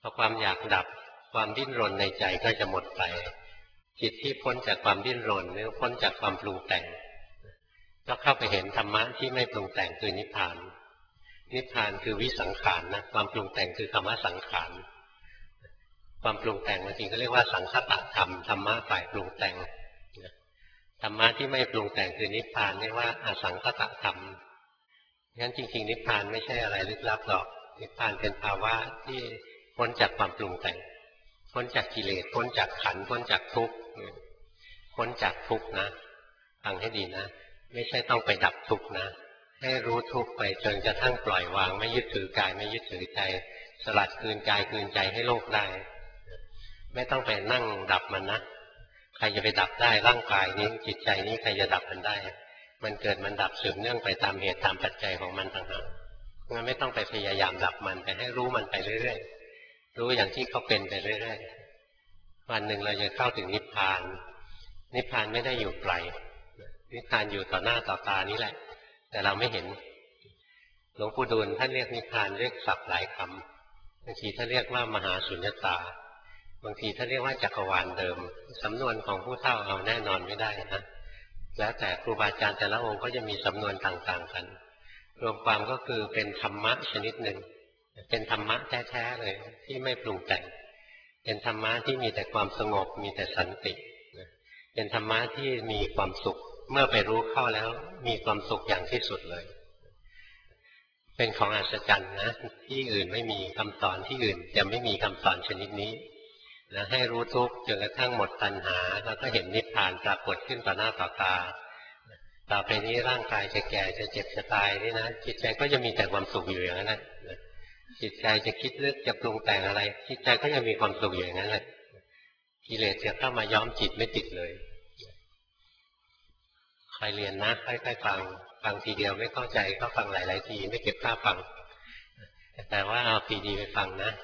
อความอยากดับความดิ้นรนในใจก็จะหมดไปจิตที่พ้นจากความดิ้นรนหรือพ้นจากความปรุงแต่งก็เข้าไปเห็นธรรมะที่ไม่ปรุงแต่งคือนิพพานนิพพานคือวิสังขารนะความปรุงแต่งคือคำว่าสังขารความปรุงแต่งบางทีก็เรียกว่าสังคตธรรมธรรมะฝ่ายปรุงแต่งธรรมะที่ไม่ปรุงแต่งคือนิพพานเรียกว่าอสังคตธรรมงั้นจริงๆนิพพานไม่ใช่อะไรลึกลับหรอกนิพพานเป็นภาวะที่พ้นจากความปรุงแต่งพ้นจากกิเลสพ้นจากขันธ์พ้นจากทุกข์พ้นจากทุกข์นะฟังให้ดีนะไม่ใช่ต้องไปดับทุกข์นะให้รู้ทุกข์ไปจนกระทั่งปล่อยวางไม่ยึดถือกายไม่ยึดถือใจสลัดคืนกายคืนใจให้โลกได้ไม่ต้องไปนั่งดับมันนะใครจะไปดับได้ร่างกายนี้จิตใจนี้ใครจะดับมันได้มันเกิดมันดับสืบเนื่องไปตามเหตุตามปัจจัยของมันต่างหากงั้นไม่ต้องไปพยายามดับมันแต่ให้รู้มันไปเรื่อยๆรู้อย่างที่เขาเป็นไปเรื่อยๆวันหนึ่งเราจะเข้าถึงนิพพานนิพพานไม่ได้อยู่ไกลนิพพานอยู่ต่อหน้าต่อตานี้แหละแต่เราไม่เห็นหลวงปู่ดูลท่านเรียกนิพพานเรียกศัพท์หลายคำบางทีท่านเรียกว่ามหาสุญญตาบางทีท่านเรียกว่าจักรวาลเดิมสำนวนของผู้เฒ่าเอาแน่นอนไม่ได้นะแล้วแต่ครูบาอาจารย์แต่ละองค์ก็จะมีสำนวนต่างๆกันรวมความก็คือเป็นธรรมะชนิดหนึ่งเป็นธรรมะแท้ๆเลยที่ไม่ปรุงแต่งเป็นธรรมะที่มีแต่ความสงบมีแต่สันติเป็นธรรมะที่มีความสุขเมื่อไปรู้เข้าแล้วมีความสุขอย่างที่สุดเลยเป็นของอัศจรรย์นะที่อื่นไม่มีคำสอนที่อื่นจะไม่มีคำสอนชนิดนี้นะให้รู้ทุกข์จนกระทั่งหมดตัณหาแล้วก็เห็นนิพพานปรากฏขึ้นต่อหน้าต่อตาต่อไปนี้ร่างกายจะแก่จะเจ็บจะตายนี่นะจิตใจก็จะมีแต่ความสุขอยู่อย่างนั้นแหละจิตใจจะคิดนึกจะปรุงแต่งอะไรจิตใจก็จะมีความสุขอยู่อย่างนั้นแหละกิเลสจะเข้ามาย้อมจิตไม่ติดเลยใครเรียนนะค่อยๆฟังฟังทีเดียวไม่เข้าใจก็ฟังหลายๆทีไม่เก็บค่าฟังแต่ว่าเอาพีดีไปฟังนะ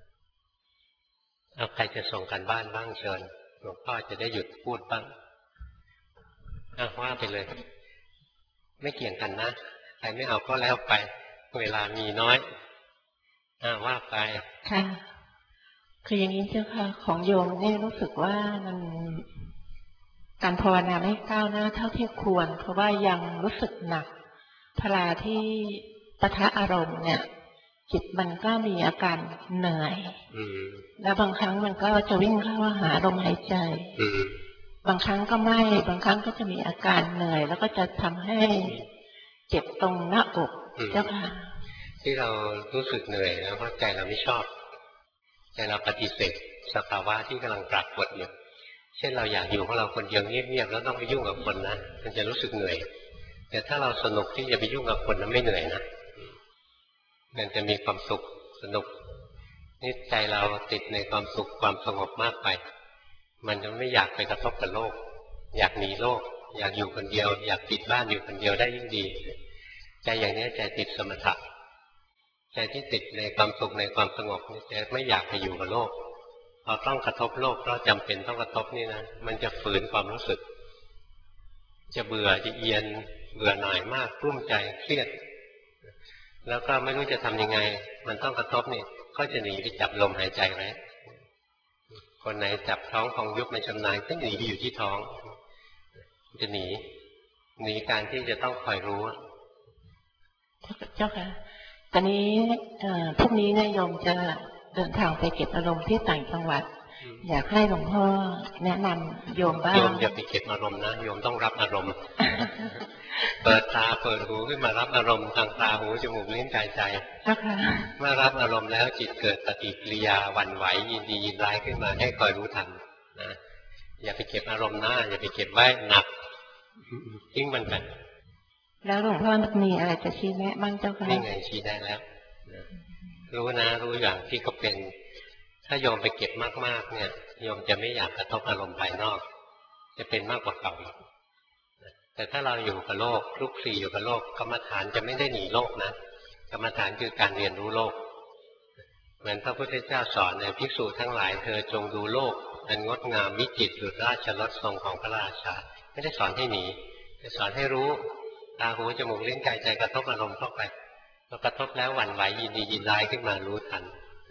เอาใครจะส่งกันบ้านบ้างเชิญหลวงพ่อจะได้หยุดพูดบ้างอ้าวว่าไปเลยไม่เกี่ยงกันนะใครไม่เอาก็แล้วไปเวลามีน้อยอ้าวว่าไปค่ะคืออย่างนี้เจ้าค่ะของโยมเนี่ยรู้สึกว่ามันการภาวนาไม่ก้าวหน้าเท่าที่ควรเพราะว่ายังรู้สึกหนักเวลาที่ปะทะอารมณ์เนี่ยจิตมันก็มีอาการเหนื่อยแล้วบางครั้งมันก็จะวิ่งเข้าหาลมหายใจบางครั้งก็ไม่บางครั้งก็จะมีอาการเหนื่อยแล้วก็จะทำให้เจ็บตรงหน้าอกเจ้าค่ะที่เรารู้สึกเหนื่อยแล้วเพราะใจเราไม่ชอบใจเราปฏิเสธสภาวะที่กำลังปรากฏอยู่เช่นเราอยากอยู่ของเราคนเดียวเงียบๆแล้วต้องไปยุ่งกับคนนะมันจะรู้สึกเหนื่อยแต่ถ้าเราสนุกที่จะไปยุ่งกับคนนั้นไม่เหนื่อยนะมันจะมีความสุขสนุกนี่ใจเราติดในความสุขความสงบมากไปมันจะไม่อยากไปกระทบกับโลกอยากหนีโลกอยากอยู่คนเดียวอยากปิดบ้านอยู่คนเดียวได้ยิ่งดีใจอย่างนี้ใจติดสมถะใจที่ติดในความสุขในความสงบนี่จะไม่อยากไปอยู่กับโลกพอต้องกระทบโลกเพราะจำเป็นต้องกระทบนี่นะมันจะฝืนความรู้สึกจะเบื่อจะเอียนเบื่อหน่ายมากกลุ้มใจเครียดแล้วก็ไม่รู้จะทำยังไงมันต้องกระทบนี่ก็จะหนีไปจับลมหายใจไว้คนไหนจับท้องของยุบไม่ชำนาญก็หนีไปอยู่ที่ท้องจะหนีหนีการที่จะต้องคอยรู้เจ้าค่ะตอนนี้พรุ่งนี้นายโยมจะเดินทางไปเก็บอารมณ์ที่ต่างจังหวัดอยากให้หลวงพ่อแนะนำโยมบ้างโยมอย่าไปเก็บอารมณ์นะโยมต้องรับอารมณ์เปิดตาเปิดหูขึ้นมารับอารมณ์ทางตาหูจมูกลิ้นกายใจเมื่อรับอารมณ์แล้วจิตเกิดปฏิกิริยาหวั่นไหวยินดียินร้ายขึ้นมาให้คอยรู้ทันนะอย่าไปเก็บอารมณ์หน้าอย่าไปเก็บไว้หนักทิ้งมันไปแล้วหลวงพ่อมีอะไรจะชี้แนะบ้างเจ้าค่ะนี่ไงชี้ได้แล้วรู้นะรู้อย่างที่เขาเป็นถ้าโยมไปเก็บมากๆเนี่ยโยมจะไม่อยากกระทบอารมณ์ภายนอกจะเป็นมากกว่าเก่าแต่ถ้าเราอยู่กับโลกคลุกคลีอยู่กับโลกกรรมฐานจะไม่ได้หนีโลกนะกรรมฐานคือการเรียนรู้โลกเหมือนพระพุทธเจ้าสอนในภิกษุทั้งหลายเธอจงดูโลกอันงดงามวิจิตรดุจราชรสทรงของพระราชาไม่ได้สอนให้หนีแต่สอนให้รู้ตาหูจมูกลิ้นกายใจกระทบอารมณ์เข้าไปพอกระทบแล้วหวั่นไหวยินดียินร้ายขึ้นมารู้ทัน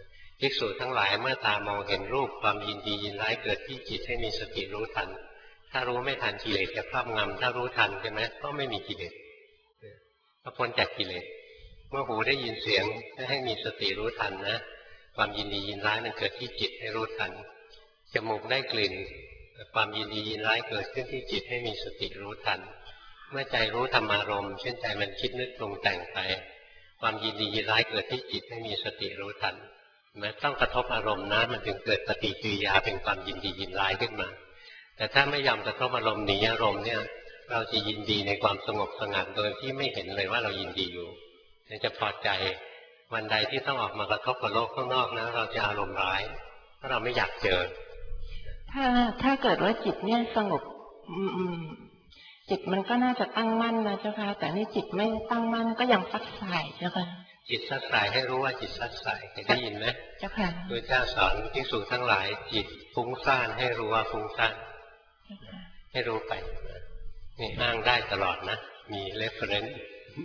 ภิกษุทั้งหลายเมื่อตามองเห็นรูปความยินดียินร้ายเกิดที่จิตให้มีสติรู้ทันถ้ารู้ไม่ทันกิเลสจะครอบงำถ้ารู้ทันใช่ไหมก็ไม่มีกิเลสก็พ้นจากกิเลสเมื่อหูได้ยินเสียงให้มีสติรู้ทันนะความยินดียินร้ายมันเกิดที่จิตให้รู้ทันจมูกได้กลิ่นความยินดียินร้ายเกิดขึ้นที่จิตให้มีสติรู้ทันเมื่อใจรู้ธรรมารมณ์เช่นใจมันคิดนึกปรุงแต่งไปความยินดียินร้ายเกิดที่จิตให้มีสติรู้ทันมันต้องกระทบอารมณ์นะมันถึงเกิดปฏิกิริยาเป็นความยินดียินร้ายขึ้นมาแต่ถ้าไม่ยอมกระทบอารมณ์หนีอารมณ์เนี่ยเราจะยินดีในความสงบสงัดโดยที่ไม่เห็นเลยว่าเรายินดีอยู่จะพอใจวันใดที่ต้องออกมากระทบกับโลกข้างนอกนะเราจะอารมณ์ร้ายเพราะเราไม่อยากเจอถ้าถ้าเกิดว่าจิตเนี่ยสงบจิตมันก็น่าจะตั้งมั่นนะเจ้าค่ะแต่นี่จิตไม่ตั้งมั่นก็ยังฟัดสายเจ้าค่ะจิตซัดสายให้รู้ว่าจิตซัดสายเคยได้ยินไหมเจ้าค่ะพระเจ้าสอนภิกษุทั้งหลายจิตฟุ้งซ่านให้รู้ว่าฟุ้งซ่านให้รู้ไปนี่อ้างได้ตลอดนะมีเรฟเฟอเรนซ์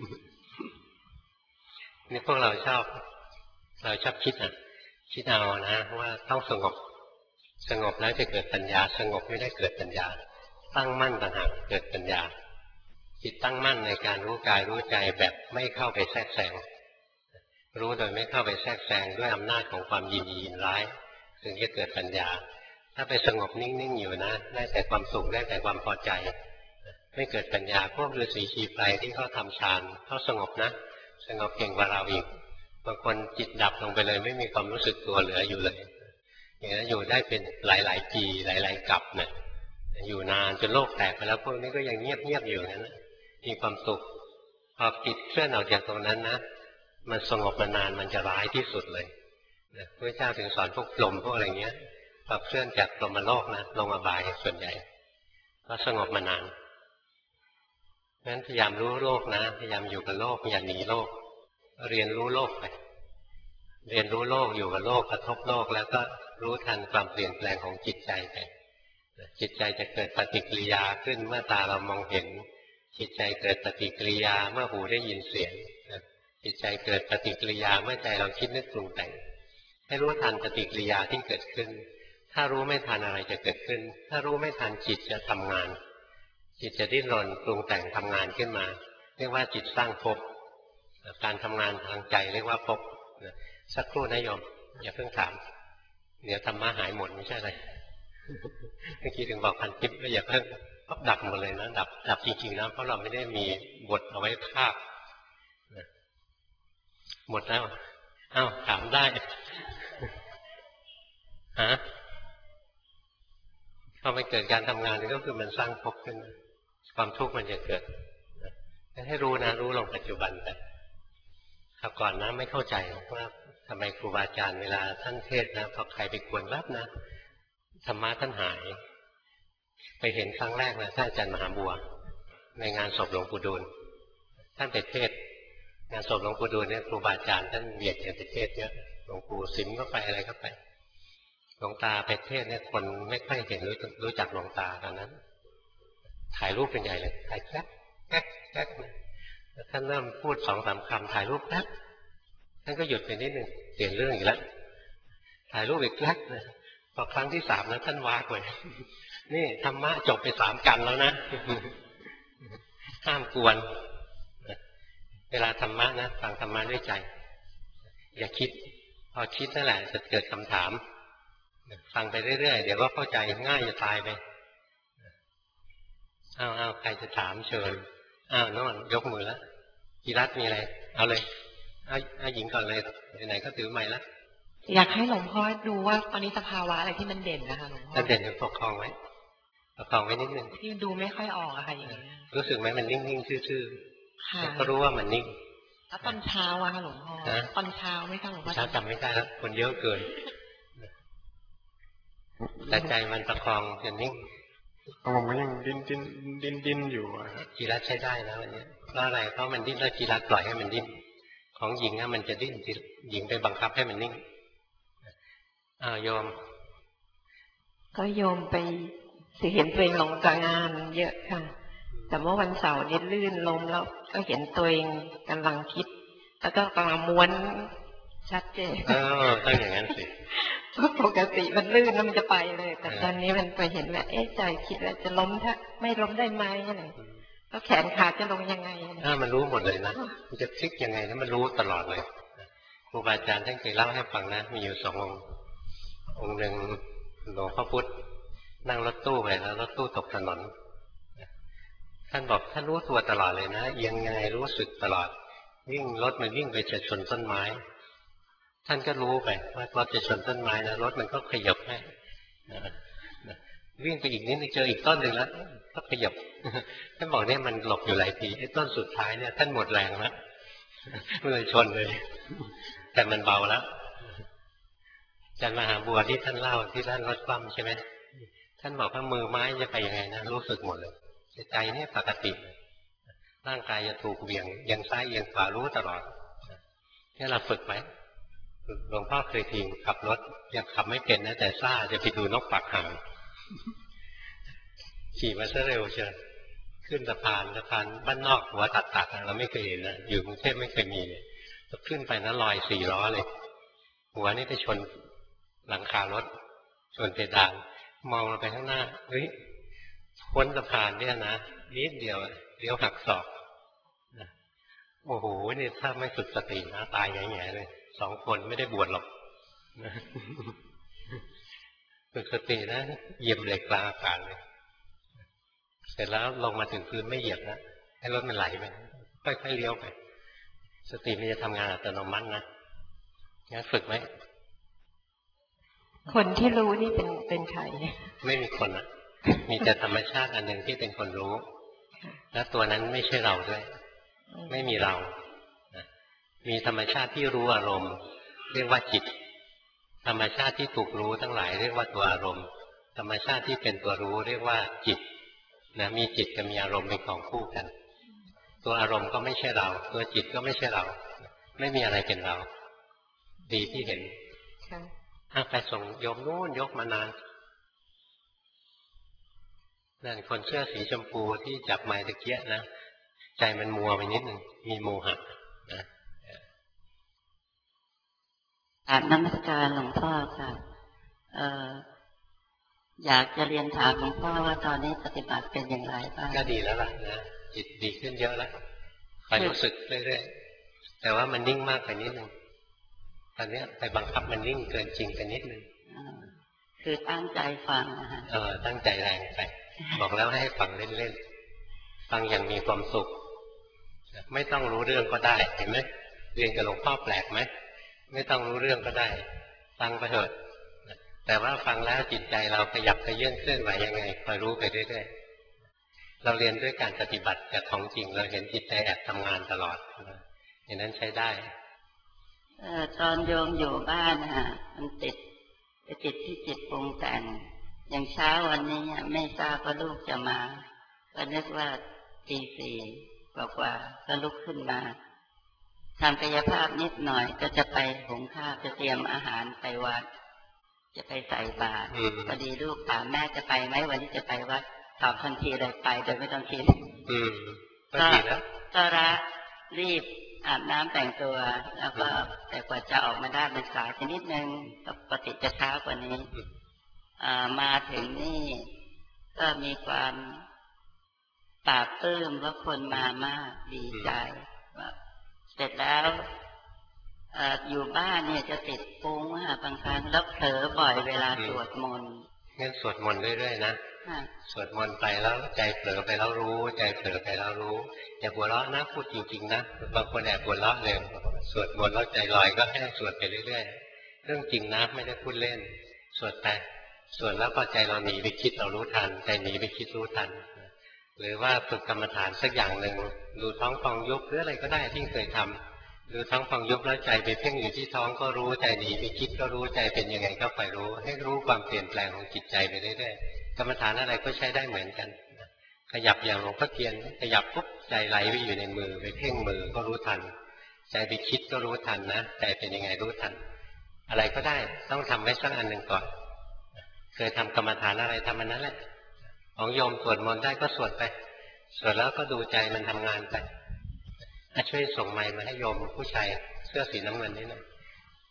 นี่พวกเราชอบเราชอบคิดอ่ะคิดเอานะว่าต้องสงบสงบแล้วจะเกิดปัญญาสงบไม่ได้เกิดปัญญาตั้งมั่นต่างหากเกิดปัญญาจิตตั้งมั่นในการรู้กายรู้ใจแบบไม่เข้าไปแทรกแซงรู้โดยไม่เข้าไปแทรกแซงด้วยอำนาจของความยินดียินร้ายถึงจะเกิดปัญญาถ้าไปสงบนิ่งๆอยู่นะได้แต่ความสุขได้แต่ความพอใจไม่เกิดปัญญาพวกฤาษีชีไพรที่เขาทำฌานเขาสงบนะสงบเก่งกว่าเราอีกบางคนจิตดับลงไปเลยไม่มีความรู้สึกตัวเหลืออยู่เลยอย่างนั้นอยู่ได้เป็นหลายๆปีหลายๆกับนะอยู่นานจนโลกแตกไปแล้วพวกนี้ก็ยังเงียบๆอยู่นั้นมีความสุขพอจิตเคลื่อนออกจากตรงนั้นนะมันสงบมานานมันจะร้ายที่สุดเลยพระเจ้าถึงสอนพวกพรหมพวกอะไรเงี้ยพอเคลื่อนจากพรหมโลกนะลงอบายส่วนใหญ่ก็สงบมานานงั้นพยายามรู้โลกนะพยายามอยู่กับโลกอย่าหนีโลกเรียนรู้โลกไปเรียนรู้โลกอยู่กับโลกกระทบโลกแล้วก็รู้ทันความเปลี่ยนแปลงของจิตใจไปจิตใจจะเกิดปฏิกิริยาขึ้นเมื่อตาเรามองเห็นจิตใจเกิดปฏิกิริยาเมื่อหูได้ยินเสียงจิตใจเกิดปฏิกิริยาเมื่อใจเราคิดนึกปรุงแต่งให้รู้ทันปฏิกิริยาที่เกิดขึ้นถ้ารู้ไม่ทันอะไรจะเกิดขึ้นถ้ารู้ไม่ทันจิตจะทำงานจิตจะดิ้นรนปรุงแต่งทำงานขึ้นมาเรียกว่าจิตสร้างภพการทำงานทางใจเรียกว่าภพสักครู่นะโยมอย่าเพิ่งถามเดี๋ยวธรรมะหายหมดไม่ใช่อะไรเมื่อกี้ถึงบอกพันทิพย์ว่าอย่าเพิ่งดับหมดเลยนะดับดับจริงๆนะเพราะเราไม่ได้มีบทเอาไว้ภาคหมดแล้วอ้าวถามได้ฮะพอมันเกิดการทำงานก็คือมันสร้างภพขึ้นความทุกข์มันจะเกิดให้รู้นะรู้ลงปัจจุบันไปคราวก่อนนะไม่เข้าใจว่าทำไมครูบาอาจารย์เวลาท่านเทศนะพอใครไปกวนรับนะธรรมะท่านหายไปเห็นครั้งแรกนะท่านอาจารย์มหาบัวในงานศพหลวงปู่ดูลท่านไปเทศงานศพหลวงปู่ดูลเนี่ยครูบาอาจารย์ท่านเบียดกันไปเทศเยอะหลวงปู่สิมก็ไปอะไรก็ไปหลวงตาไปเทศเนี่ยคนไม่ค่อยเห็นรู้รู้จักหลวงตาตอนนั้นถ่ายรูปเป็นใหญ่เลยถ่ายแก๊กแก๊กแก๊กท่านเริ่มพูดสองสามคำถ่ายรูปแป๊บท่านก็หยุดไปนิดนึงเปลี่ยนเรื่องอีกแล้วถ่ายรูปอีกแป๊บนะพอครั้งที่สามนะท่านวากเลยนี่ธรรมะจบไปสามกันแล้วนะห้ามกวนเวลาธรรมะนะฟังธรรมะด้วยใจอย่าคิดพอคิดนั่นแหละจะเกิดคำถามฟังไปเรื่อยๆเดี๋ยวก็เข้าใจง่ายจะตายไปอ้าวอ้าวใครจะถามเชิญอ้าวโน่นยกมือแล้วกีรัตมีอะไรเอาเลยเอาเอาหญิงก่อนเลยไหนๆก็ถือไม้แล้วอยากให้หลวงพ่อดูว่าตอนนี้สภาวะอะไรที่มันเด่นนะคะหลวงพ่อถ้าเด่นก็ประคองไว้ประคองไว้นิดนึงที่ดูไม่ค่อยออกอะค่ะอย่างนี้รู้สึกไหมมันนิ่งๆซื่อๆก็รู้ว่ามันนิ่งแล้วตอนเช้าอะค่ะหลวงพ่อตอนเช้าไม่ค่ะหลวงพ่อเช้าจำไม่ได้แล้วคนเยอะเกินแต่ใจมันประคองจนนิ่งผมก็ยังดิ้นดิ้นดิ้นดิ้นอยู่กีรัตใช้ได้นะวันนี้เพราะอะไรเพราะมันดิ้นแล้วกีรัตปล่อยให้มันดิ้นของหญิงนะมันจะดิ้นหญิงไปบังคับให้มันนิ่งอ้าวโยมก็โยมไปสิเห็นตัวเองลงกับงานเยอะค่ะแต่เมื่อวันเสาร์นี่ลื่นลมแล้วก็เห็นตัวเองกำลังคิดแล้วก็กำลังม้วนชัดเจนเออต้องอย่างนั้นสิปกติมันลื่นแล้วมันจะไปเลยแต่ตอนนี้มันไปเห็นว่าเอ๊ะใจคิดว่าจะล้มถ้าไม่ล้มได้ไหมอะไรแล้วแขนขาจะลงยังไงอ่ามันรู้หมดเลยนะมันจะพลิกยังไงนะมันรู้ตลอดเลยครูบาอาจารย์ท่านเคยเล่าให้ฟังนะมีอยู่สององค์องค์หนึ่งหลวงพ่อพุธนั่งรถตู้ไปแล้วรถตู้ตกถนนท่านบอกท่านรู้ตัวตลอดเลยนะยังไงรู้สึกตลอดวิ่งรถมันวิ่งไปจะชนต้นไม้ท่านก็รู้ไปว่ารถจะชนต้นไม้นะรถมันก็ขยับให้วิ่งไปอีกนิดนึงเจออีกต้นหนึ่งแล้วก็ขยับท่านบอกเนี่ยมันหลบอยู่หลายทีไอ้ต้นสุดท้ายเนี่ยท่านหมดแรงแล้วมันเลยชนเลยแต่มันเบาแล้วอาจารย์มหาบัวที่ท่านเล่าที่ท่านรถคว่ำใช่ไหมท่านบอกว่ามือไม้จะไปยังไงนะรู้สึกหมดเลยใจเนี่ยปกติร่างกายจะถูกเบี่ยงยังซ้ายยังขวารู้ตลอดนี่เราฝึกไหมหลวงพ่อเคยทีขับรถยังขับไม่เป็นนะแต่ซ่าจะไปดูนกปักหางขี่มาซะเร็วเชียวขึ้นสะพานสะพานบ้านนอกหัวตัดตัดเราไม่เคยเห็นนะอยู่กรุงเทพไม่เคยมีเลยขึ้นไปนะลอยสี่ล้อเลยหัวนี่ไปชนหลังคารถชนเพดานมองลงไปข้างหน้าเฮ้ยพ้นสะพานเนี่ยนะนิดเดียวเลี้ยวหักศอกโอ้โหนี่ถ้าไม่ฝึกสตินะตายแง่ๆเลยสองคนไม่ได้บวชหรอกฝึกสตินะเหยียบเหล็กกลางอากาศเลยเสร็จแล้วลงมาถึงพื้นไม่เหยียบนะให้รถมันไหลไปค่อยๆเลี้ยวไปสติมันจะทำงานอัตโนมัตินะงั้นฝึกไหมคนที่รู้นี่เป็นเป็นใครไม่มีคนอ่ะมีแต่ธรรมชาติอันหนึ่งที่เป็นคนรู้และตัวนั้นไม่ใช่เราด้วยไม่มีเรามีธรรมชาติที่รู้อารมณ์เรียกว่าจิตธรรมชาติที่ถูกรู้ทั้งหลายเรียกว่าตัวอารมณ์ธรรมชาติที่เป็นตัวรู้เรียกว่าจิตนะมีจิตกับมีอารมณ์เป็นของคู่กันตัวอารมณ์ก็ไม่ใช่เราตัวจิตก็ไม่ใช่เราไม่มีอะไรเป็นเราดีที่เห็นถ้าไปส่งโยมนู่นยกมานานนั่นคนเสื้อสีชมพูที่จับไม้ตะเกียนะใจมันมัวไปนิดนึงมีโมหะนะกราบนมัสการหลวงพ่อค่ะเอ่ออยากจะเรียนถามหลวงพ่อว่าตอนนี้ปฏิบัติเป็นอย่างไรบ้างก็ดีแล้วล่ะนะจิตดีขึ้นเยอะแล้วคอยรู้สึกเรื่อยๆแต่ว่ามันนิ่งมากไปนิดนึงตอนนี้ไปบังคับมันนิ่งเกินจริงไปนิดนึงคือตั้งใจฟังนะฮะเออตั้งใจแรงไปบอกแล้วให้ฟังเล่นๆฟังอย่างมีความสุขไม่ต้องรู้เรื่องก็ได้เห็นไหมเรียนกับหลวงพ่อแปลกไหมไม่ต้องรู้เรื่องก็ได้ฟังไปเถอะแต่ว่าฟังแล้วจิตใจเราขยับขยื่นเคลื่อนไหวยังไงคอยรู้ไปเรื่อยๆเราเรียนด้วยการปฏิบัติจากของจริงเราเห็นจิตใจแอบทำงานตลอดอย่างนั้นใช้ได้เอ่อตอนโยมอยู่บ้านนะฮะมันติดไปติดที่จิตปรุงแต่งอย่างเช้าวันนี้ไม่ทราบว่าลูกจะมาก็นึกว่าตีสี่กว่าๆก็ลุกขึ้นมาทำกายภาพนิดหน่อยก็จะไปหุงข้าวจะเตรียมอาหารไปวัดจะไปใส่บาตรพอดีลูกถามแม่จะไปไหมวันนี้จะไปวัดตอบทันทีเลยไปโดยไม่ต้องคิดก็ก็ระรีบอาบน้ำแต่งตัวแล้วก็แต่กว่าจะออกมาได้เป็นสายนิดนึงปกติจะช้ากว่านี้มาถึงนี่ก็มีความปลาบปลื้มว่าคนมามากดีใจเสร็จแล้วอยู่บ้านเนี่ยจะติดฟุ้งบางครั้งแล้วเผลอบ่อยเวลาสวดมนต์งั้นสวดมนต์เรื่อยๆนะสวดมนต์ไปแล้วใจเผลอไปแล้วรู้ใจเผลอไปแล้วรู้อย่าหัวเราะนะพูดจริงๆนะบางคนแอบหัวเราะเลยสวดมนต์แล้วใจลอยก็ให้สวดไปเรื่อยๆเรื่องจริงนะไม่ได้พูดเล่นสวดไปสวดแล้วพอใจเราหนีไปคิดเรารู้ทันใจหนีไปคิดรู้ทันหรือว่าฝึกกรรมฐานสักอย่างหนึ่งดูท้องฟองยุบหรืออะไรก็ได้ที่เคยทำดูท้องฟองยุบแล้วใจไปเพ่งอยู่ที่ท้องก็รู้ใจหนีไปคิดก็รู้ใจเป็นยังไงก็ไปรู้ให้รู้ความเปลี่ยนแปลงของจิตใจไปเรื่อยๆกรรมฐานอะไรก็ใช้ได้เหมือนกันขยับอย่างหลวงพ่อเทียนขยับปุ๊บใจไหลไปอยู่ในมือไปเพ่งมือก็รู้ทันใจไปคิดก็รู้ทันนะใจเป็นยังไงรู้ทันอะไรก็ได้ต้องทำไว้สักอันหนึ่งก่อนเคยทำกรรมฐานอะไรทำอันนั้นแหละของโยมสวดมนต์ได้ก็สวดไปสวดแล้วก็ดูใจมันทำงานไปช่วยส่งไมค์มาให้โยมผู้ชายเสื้อสีน้ำเงินนี่หน่อย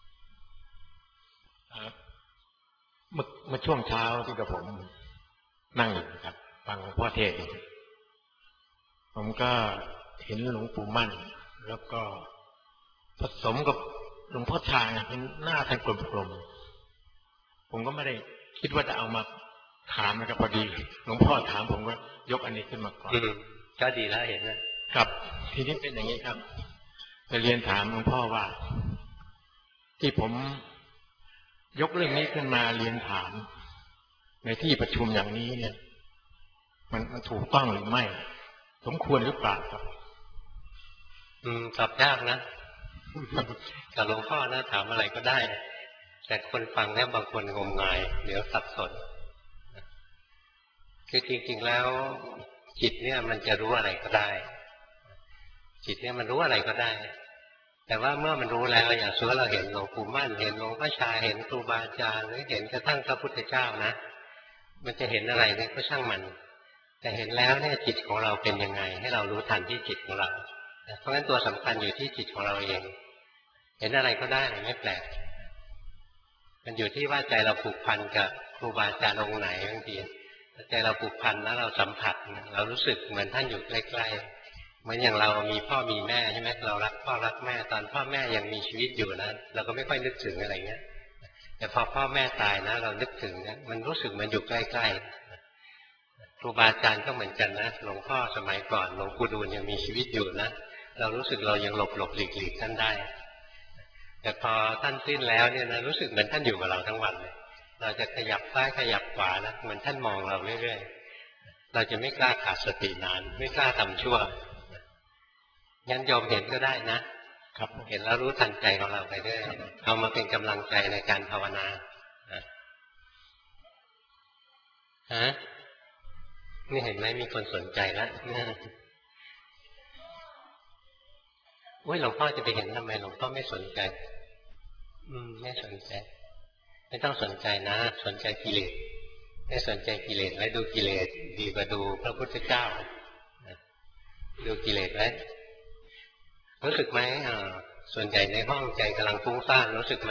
เมื่อเมื่อช่วงเช้าที่กับผมนั่งอยู่ครับฟังหลวงพ่อเทศน์ผมก็เห็นหลวงปู่มั่นแล้วก็ผสมกับหลวงพ่อชาเป็นหน้าท่านกลมๆผมก็ไม่ได้คิดว่าจะเอามาถามนะครับพอดีหลวงพ่อถามผมก็ยกอันนี้ขึ้นมาก่อนก็ดีแล้วเห็นนะครับทีนี้เป็นอย่างนี้ครับจะเรียนถามหลวงพ่อว่าที่ผมยกเรื่องนี้ขึ้นมาเรียนถามในที่ประชุมอย่างนี้เนี่ยมันมันถูกต้องหรือไม่สมควรหรือเปล่าครับอืมตอบยากนะกับหลวงพ่อนะถามอะไรก็ได้แต่คนฟังเนี่ยบางคนงมงายเดี๋ยวสับสนคือจริงๆแล้วจิตเนี่ยมันจะรู้อะไรก็ได้จิตเนี่ยมันรู้อะไรก็ได้แต่ว่าเมื่อมันรู้แล้วอย่างสมมติเราเห็นหลวงปู่มั่นเห็นหลวงพ่อชาเห็นครูบาอาจารย์หรือเห็นกระทั่งพระพุทธเจ้านะมันจะเห็นอะไรเนี่ยก็ช่างมันแต่เห็นแล้วเนี่ยจิตของเราเป็นยังไงให้เรารู้ทันที่จิตของเราเพราะฉะนั้นตัวสำคัญอยู่ที่จิตของเราเองเห็นอะไรก็ได้ไม่แปลกมันอยู่ที่ว่าใจเราผูกพันกับครูบาอาจารย์องค์ไหนบางทีใจเราผูกพันแล้วเราสัมผัสเรารู้สึกเหมือนท่านอยู่ใกล้ๆเหมือนอย่างเรามีพ่อมีแม่ใช่ไหมเรารักพ่อรักแม่ตอนพ่อแม่ยังมีชีวิตอยู่นะเราก็ไม่ค่อยนึกถึงอะไรเงี้ยแต่พอพ่อแม่ตายนะเรานึกถึงนะมันรู้สึกมันอยู่ใกล้ๆครูบาอาจารย์ก็เหมือนกันนะหลวงพ่อสมัยก่อนหลวงปู่ดูลยังมีชีวิตอยู่นะเรารู้สึกเรายังหลบหลบหลีกหลีกท่านได้แต่พอท่านสิ้นแล้วเนี่ยนะรู้สึกเหมือนท่านอยู่กับเราทั้งวันเลยเราจะขยับซ้ายขยับขวานะเหมือนท่านมองเราเรื่อยๆเราจะไม่กล้าขาดสตินานไม่กล้าทำชั่วงั้นยอมเห็นก็ได้นะครับเห็นแล้วรู้ทันใจของเราไปเรื่อยเอามาเป็นกำลังใจในการภาวนาฮะนี่เห็นไหมมีคนสนใจแล้วโอ้ยหลวงพ่อจะไปเห็นทำไมหลวงพ่อไม่สนใจอืมไม่สนใจไม่ต้องสนใจนะสนใจกิเลสไม่สนใจกิเลสไว้ดูกิเลสดีกว่าดูพระพุทธเจ้าดูกิเลสไว้รู้สึกไหมอ่าส่วนใหญ่ในห้องใจกำลังฟุ้งซ่านรู้สึกไหม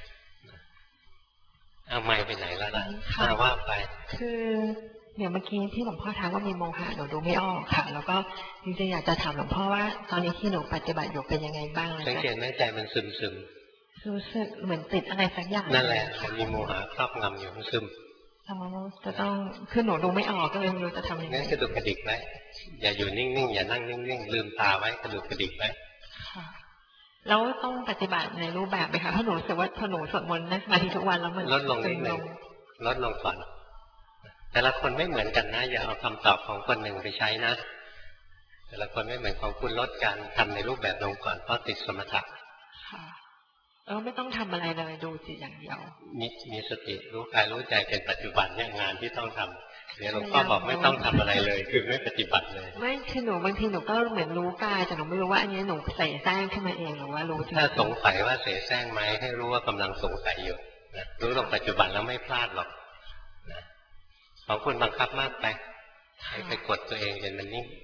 เอาไม้ไปไหนแล้วล่ะว่าไปคืออย่างเมื่อกี้ที่หลวงพ่อถามว่ามีโมหะหนูดูไม่ออกค่ะแล้วก็จริงๆอยากจะถามหลวงพ่อว่าตอนนี้ที่หนูปฏิบัติอยู่เป็นยังไงบ้างสังเกตไหมใจมันซึมซึมรู้สึกเหมือนติดอะไรสักอย่างนั่นแหละมันมีโมหะครอบงำอยู่มันซึมอ๋อจะต้องคือหนูดูไม่ออกก็เลยไม่รู้จะทำยังไงงั้นกระดุกกระดิกไว้อย่าอยู่นิ่งๆอย่านั่งนิ่งๆลืมตาไว้กระดุกกระดิกไว้ค่ะแล้วต้องปฏิบัติในรูปแบบไหมคะถ้าหนูรู้สึกว่าพอหนูสวดมนต์นะมาทีทุกวันแล้วมันลดลงนิดนึงลดลงก่อนแต่ละคนไม่เหมือนกันนะอย่าเอาคำตอบของคนหนึ่งไปใช้นะแต่ละคนไม่เหมือนของคุณลดการทำในรูปแบบลงก่อนเพราะติดสมถะค่ะเออไม่ต้องทำอะไรเลยดูจิตอย่างเดียวมีมีสติรู้กายรู้ใจเป็นปัจจุบันเนี่ยงานที่ต้องทำเดี๋ยวหลวงพ่อบอกไม่ต้องทำอะไรเลยคือไม่ปฏิบัติเลยไม่คือหนูบางทีหนูก็เหมือนรู้กายแต่หนูไม่รู้ว่าอันนี้หนูใส่แซงขึ้นมาเองหรือว่ารู้ถ้าสงสัยว่าเสแสร้งไหมให้รู้ว่ากำลังสงสัยอยู่นะรู้ตรงปัจจุบันแล้วไม่พลาดหรอกนะของคุณบังคับมากไปให้ไปกดตัวเองจนมันนิ่ง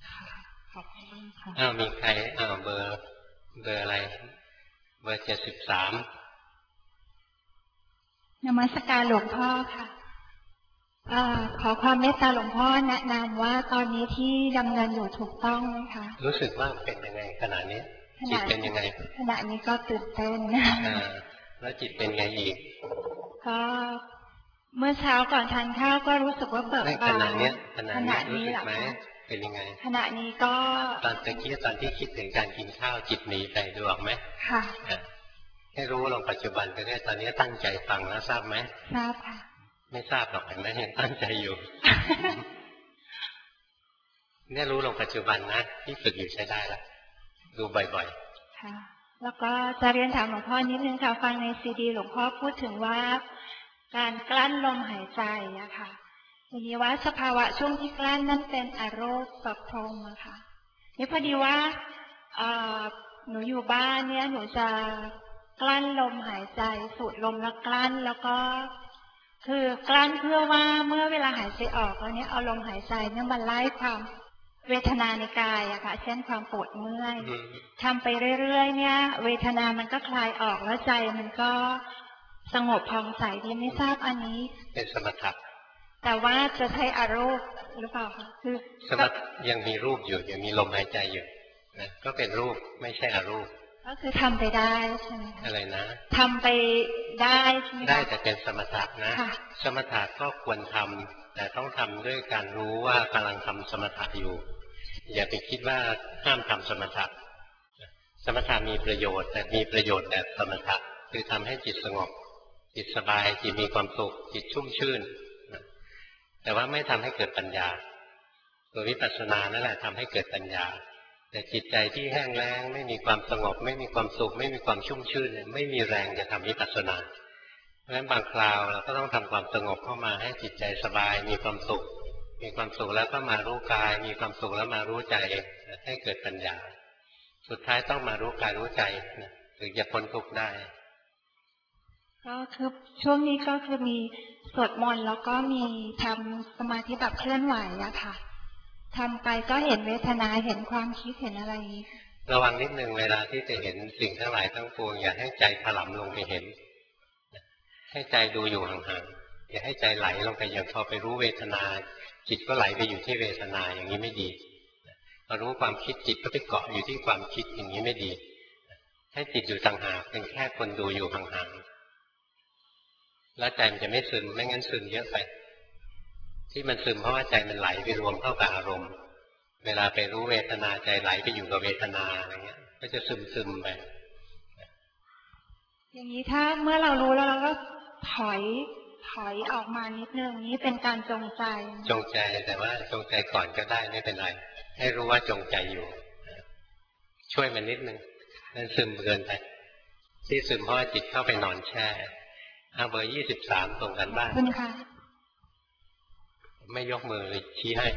อ้าวมีใครอ้าวเบอร์เบอร์อะไรเบอร์เจ็ดสิบสามนมัสการหลวงพ่อค่ะขอความเมตตาหลวงพ่อแนะนำว่าตอนนี้ที่ดำเนินอยู่ถูกต้องไหมคะรู้สึกว่าเป็นยังไงขณะนี้จิตเป็นยังไงขณะนี้ก็ตื่นเต้นแล้วจิตเป็นไงอีกก็เมื่อเช้าก่อนทานข้าวก็รู้สึกว่าเบิกบานขณะนี้ขณะนี้รู้สึกไหมเป็นยังไงขณะนี้ก็ตอนตะกี้ตอนที่คิดถึงการกินข้าวจิตหนีไปดูออกไหมค่ะให้รู้ลงปัจจุบันไปได้ตอนนี้ตั้งใจฟังแล้วทราบไหมทราบค่ะไม่ทราบหรอกเห็นไหมยังตั้งใจอยู่ เนี่ยรู้ลงปัจจุบันนะที่ฝึกอยู่ใช้ได้แล้วดูบ่อยๆค่ะแล้วก็จะเรียนถามหลวงพ่อนิดนึงค่ะฟังในซีดีหลวงพ่อพูดถึงว่าการกลั้นลมหายใจอะค่ะทีนี้ว่าสภาวะช่วงที่กลั้นนั้นเป็นอารมณ์สัพพรมอะค่ะนี่พอดีว่าหนูอยู่บ้านเนี่ยหนูจะกลั้นลมหายใจสูดลมแล้วกลั้นแล้วก็คือกลั้นเพื่อว่าเมื่อเวลาหายใจออกแล้วเนี่ยเอาลมหายใจเนี่ยมาไล่ความเวทนาในกายอะค่ะเช่นความปวดเมื่อยทำไปเรื่อยๆเนี่ยเวทนามันก็คลายออกแล้วใจมันก็สงบผ่องใสที่ไม่ทราบอันนี้เป็นสมถะแต่ว่าจะใช้อารมณ์หรือเปล่าคะคือสมถะยังมีรูปอยู่ยังมีลมหายใจอยู่นะก็เป็นรูปไม่ใช่อรูปก็คือทำไปได้ใช่ไหมอะไรนะทำไปได้ใช่ไหมได้แต่เป็นสมถะนะสมถะก็ควรทำแต่ต้องทำด้วยการรู้ว่ากำลังทำสมถะอยู่อย่าไปคิดว่าห้ามทำสมถะสมถะมีประโยชน์แต่มีประโยชน์แบบสมถะคือทำให้จิตสงบจิตสบายจิตมีความสุขจิตชุ่มชื่นแต่ว่าไม่ทำให้เกิดปัญญาตัววิปัสสนานั่นแหละทำให้เกิดปัญญาแต่จิตใจที่แห้งแล้งไม่มีความสงบไม่มีความสุขไม่มีความชุ่มชื่นไม่มีแรงจะทำวิปัสสนาเพราะฉะนั้นบางคราวเราก็ต้องทำความสงบเข้ามาให้จิตใจสบายมีความสุขมีความสุขแล้วก็มารู้กายมีความสุขแล้วมารู้ใจให้เกิดปัญญาสุดท้ายต้องมารู้กายรู้ใจถึงจะพ้นทุกข์ได้ก็คือช่วงนี้ก็คือมีสวดมนต์แล้วก็มีทำสมาธิแบบเคลื่อนไหวอะค่ะทำไปก็เห็นเวทนาเห็นความคิดเห็นอะไรระวังนิดนึงเวลาที่จะเห็นสิ่งทั้งหลายทั้งปวงอย่าให้ใจถลำลงไปเห็นให้ใจดูอยู่ห่างๆอย่าให้ใจไหลลงไปอย่างพอไปรู้เวทนาจิตก็ไหลไปอยู่ที่เวทนาอย่างนี้ไม่ดีพอรู้ความคิดจิตก็ไปเกาะอยู่ที่ความคิดอย่างนี้ไม่ดีให้จิตอยู่ต่างหากเป็นแค่คนดูอยู่ห่างๆแล้วใจมันจะไม่ซึมไม่งั้นซึมเยอะไปที่มันซึมเพราะว่าใจมันไหลไปรวมเข้ากับอารมณ์เวลาไปรู้เวทนาใจไหลไปอยู่กับเวทนาอะไรเงี้ยก็จะซึมซึมไปอย่างนี้ถ้าเมื่อเรารู้แล้วเราก็ถอยถอยออกมานิดนึงนี้เป็นการจงใจจงใจแต่ว่าจงใจก่อนก็ได้ไม่เป็นไรให้รู้ว่าจงใจอยู่ช่วยมันนิดนึงนั่นซึมเกินไปที่ซึมเพราะจิตเข้าไปนอนแช่เอาเบอร์ยี่สิบสามตรงกันบ้างคุณค่ะไม่ยกมือเลยชี้ให้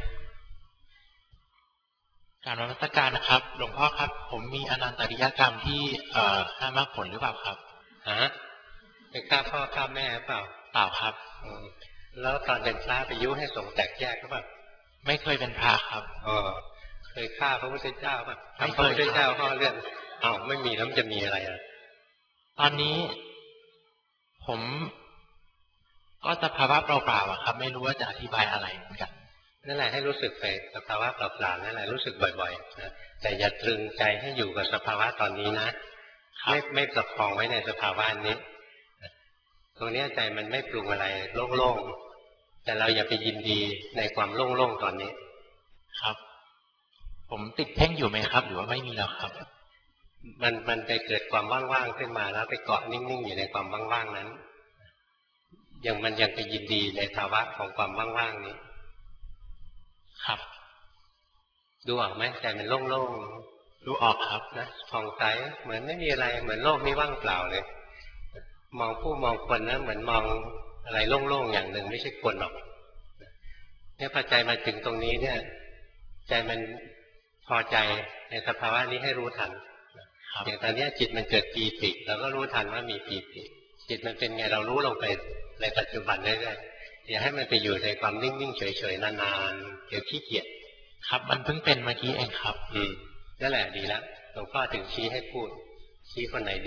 การนมัสการนะครับหลวงพ่อครับผมมีอนันตริยกรรมที่เอ่อห้ามรรคผลหรือเปล่าครับฮะไปฆ่าพ่อฆ่าแม่เปล่าเปล่าครับแล้วตอนเป็นพระไปยุให้สงฆ์แตกแยกหรือเปล่าไม่เคยเป็นพระครับเออเคยฆ่าพระพุทธเจ้าป่ะทำพระพุทธเจ้าข้อเรื่องอ้าวไม่มีแล้วมันจะมีอะไรอ่ะตอนนี้ผมก็สภาวะเปล่าๆอะครับไม่รู้ว่าจะอธิบายอะไรเหมือนกันนั่นแหละให้รู้สึกไปสภาวะเปล่าๆนั่นแหละรู้สึกบ่อยๆนะแต่อย่าตรึงใจให้อยู่กับสภาวะตอนนี้นะไม่ไม่ประคองไว้ในสภาวะนี้ตรงนี้ใจมันไม่ปรุงอะไรโล่งๆแต่เราอย่าไปยินดีในความโล่งๆตอนนี้ครับผมติดเพ่งอยู่ไหมครับหรือว่าไม่มีแล้วครับมันมันไปเกิดความว่างๆขึ้นมาแล้วไปเกาะนิ่งๆอยู่ในความว่างๆนั้นยังมันยังไปยินดีในภาวะของความว่างๆนี้ครับดูออกไหมใจมันโล่งๆดูออกครับนะผ่องใสเหมือนไม่มีอะไรเหมือนโลกนี้ว่างเปล่าเลยมองผู้มองคนนะเหมือนมองอะไรโล่งๆอย่างหนึ่งไม่ใช่คนหรอกเนี่ยพอใจมาถึงตรงนี้เนี่ยใจมันพอใจในสภาวะนี้ให้รู้ทันอย่างตอนนี้จิตมันเกิดปีติเราก็รู้ทันว่ามีปีติจิตมันเป็นไงเรารู้ลงไปในปัจจุบันได้เลยอย่าให้มันไปอยู่ในความนิ่งๆเฉยๆนานๆเดี๋ยวขี้เกียจครับมันเพิ่งเป็นเมื่อกี้เองครับอืมนั่นแหละดีแล้วหลวงพ่อถึงชี้ให้พูดชี้คนไหนดี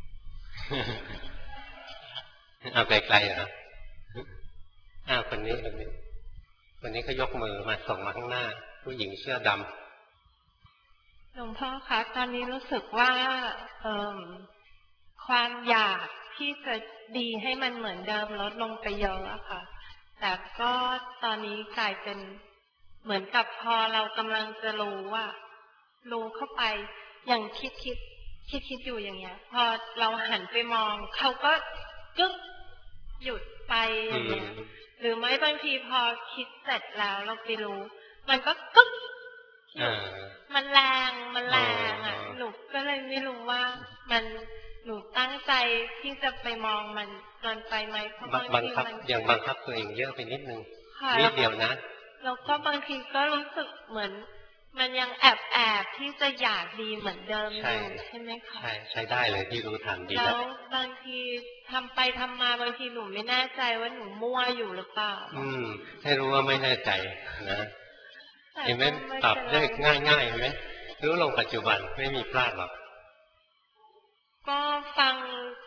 เอาไกลๆเหรออ้าวคนนี้คนนี้คนนี้ก็ยกมือมาส่งมาข้างหน้าผู้หญิงเสื้อดำหลวงพ่อคะตอนนี้รู้สึกว่าเอ่อความอยากที่จะดีให้มันเหมือนเดิมลดลงไปเยอะอะค่ะแต่ก็ตอนนี้กลายเป็นเหมือนกับพอเรากำลังจะรู้ว่ารู้เข้าไปอย่างคิดคิดคิดคิดอยู่อย่างเงี้ยพอเราหันไปมองเขาก็กึ๊บหยุดไปอย่างเงี้ยหรือไม่บางทีพอคิดเสร็จแล้วเราไปรู้มันก็กึ๊บมันแรงมันแรงอ่ะหนูก็เลยไม่รู้ว่ามันหนูตั้งใจที่จะไปมองมันเกินไปไหมเพราะบางทีมันอย่างบังคับตัวเองเยอะไปนิดนึงนิดเดียวนะแล้วก็บางทีก็รู้สึกเหมือนมันยังแอบแอบที่จะอยากดีเหมือนเดิมอยู่ใช่ไหมคะใช่ใช้ได้เลยที่รู้ทันดีแล้วบางทีทำไปทำมาบางทีหนูไม่แน่ใจว่าหนูมั่วอยู่หรือเปล่าอืมให้รู้ว่าไม่แน่ใจนะเห็นไหมตอบได้ง่ายๆเห็นไหมรู้ลงปัจจุบันไม่มีพลาดหรอกก็ฟังฟังเ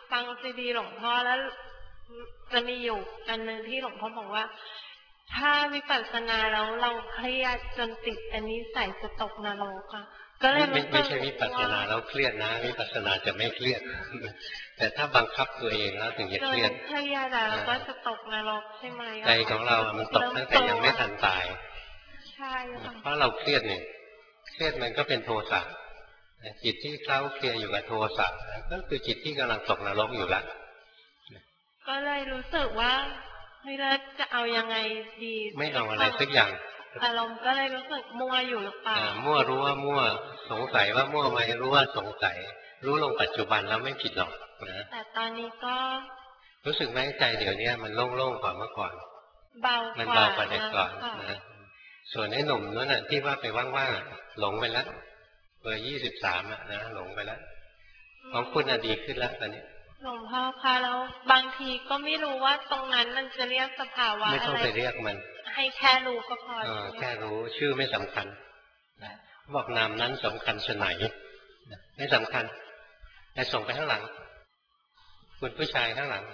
ซีดีหลวงพ่อแล้วจะมีอยู่อันหนึ่งที่หลวงพ่อบอกว่าถ้าวิปัสสนาแล้วเราเครียดจนติดอันนี้ใส่จะตกนรกค่ะก็เลยรู้สึกไม่ใช่วิปัสสนาแล้วเครียดนะวิปัสสนาจะไม่เครียดแต่ถ้าบังคับตัวเองแล้วถึงจะเครียดเครียดแล้วก็จะตกนรกใช่ไหมใจของเรามันตกตั้งแต่ยังไม่ทันตายใช่ค่ะเพราะเราเครียดเนี่ยเครียดมันก็เป็นโทสะจิตที่เคล้าเคลียอยู่กับโทสะก็คือจิตที่กำลังตกนรกอยู่แล้วก็เลยรู้สึกว่าเฮ้ยแล้วจะเอายังไงดีไม่เอาอะไรสักอย่างอารมณ์ก็เลยรู้สึกมั่วอยู่หรือเปล่ามั่วรู้ว่ามั่วสงสัยว่ามั่วไหมรู้ว่าสงสัยรู้ลงปัจจุบันแล้วไม่ผิดหรอกนะแต่ตอนนี้ก็รู้สึกไหมใจเดี๋ยวนี้มันโล่งๆกว่าเมื่อก่อนเบากว่ามันเบากว่าแต่ก่อนนะส่วนไอ้หนุ่มนั่นน่ะที่ว่าไปว่างๆหลงไปแล้วเบอร์ยี่สิบสามอ่ะนะหลงไปแล้วของคุณอ่ะดีขึ้นแล้วตอนนี้หลวงพ่อคะแล้วบางทีก็ไม่รู้ว่าตรงนั้นมันจะเรียกสภาวะอะไรไม่ต้องไปเรียกมันให้แค่รู้ก็พอแค่รู้ชื่อไม่สำคัญบอกนามนั้นสำคัญชะไหนไม่สำคัญแต่ส่งไปข้างหลังคุณผู้ชายข้างหลัง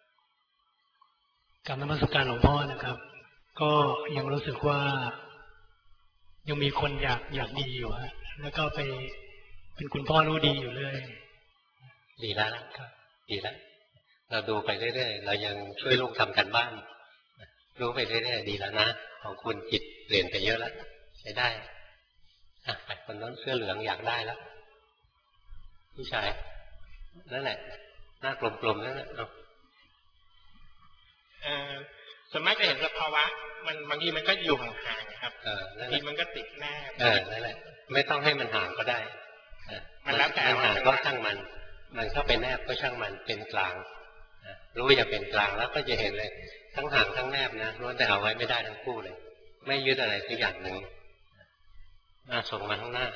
กรรมนมัสการหลวงพ่อนะครับก็ยังรู้สึกว่ายังมีคนอยากอยากดีอยู่ฮะแล้วก็ไปเป็นคุณพ่อรู้ดีอยู่เลยดีแล้วครับดีแล้วเราดูไปเรื่อยๆเรายังช่วยลูกทำกันบ้านรู้ไปเรื่อยๆดีแล้วนะของคุณจิตเปลี่ยนไปเยอะแล้วใช้ได้อ่ะไปคนนั้นเสื้อเหลืองอยากได้แล้วผู้ชายนั่นแหละหน้ากลมๆนั่นแหละเอาเออส่วนมากจะเห็นสภาวะมันบางทีมันก็อยู่ห่างๆครับเออบางทีมันก็ติดแนบเออนั่นแหละไม่ต้องให้มันห่างก็ได้มันแล้วแต่ห่างก็ช่างมันมันเข้าไปแนบก็ช่างมันเป็นกลางรู้อย่าเป็นกลางแล้วก็จะเห็นเลยทั้งห่างทั้งแนบนะล้วนแต่เอาไว้ไม่ได้ทั้งคู่เลยไม่ยึดอะไรสักอย่างหนึ่งน่าส่งมาข้างหน้า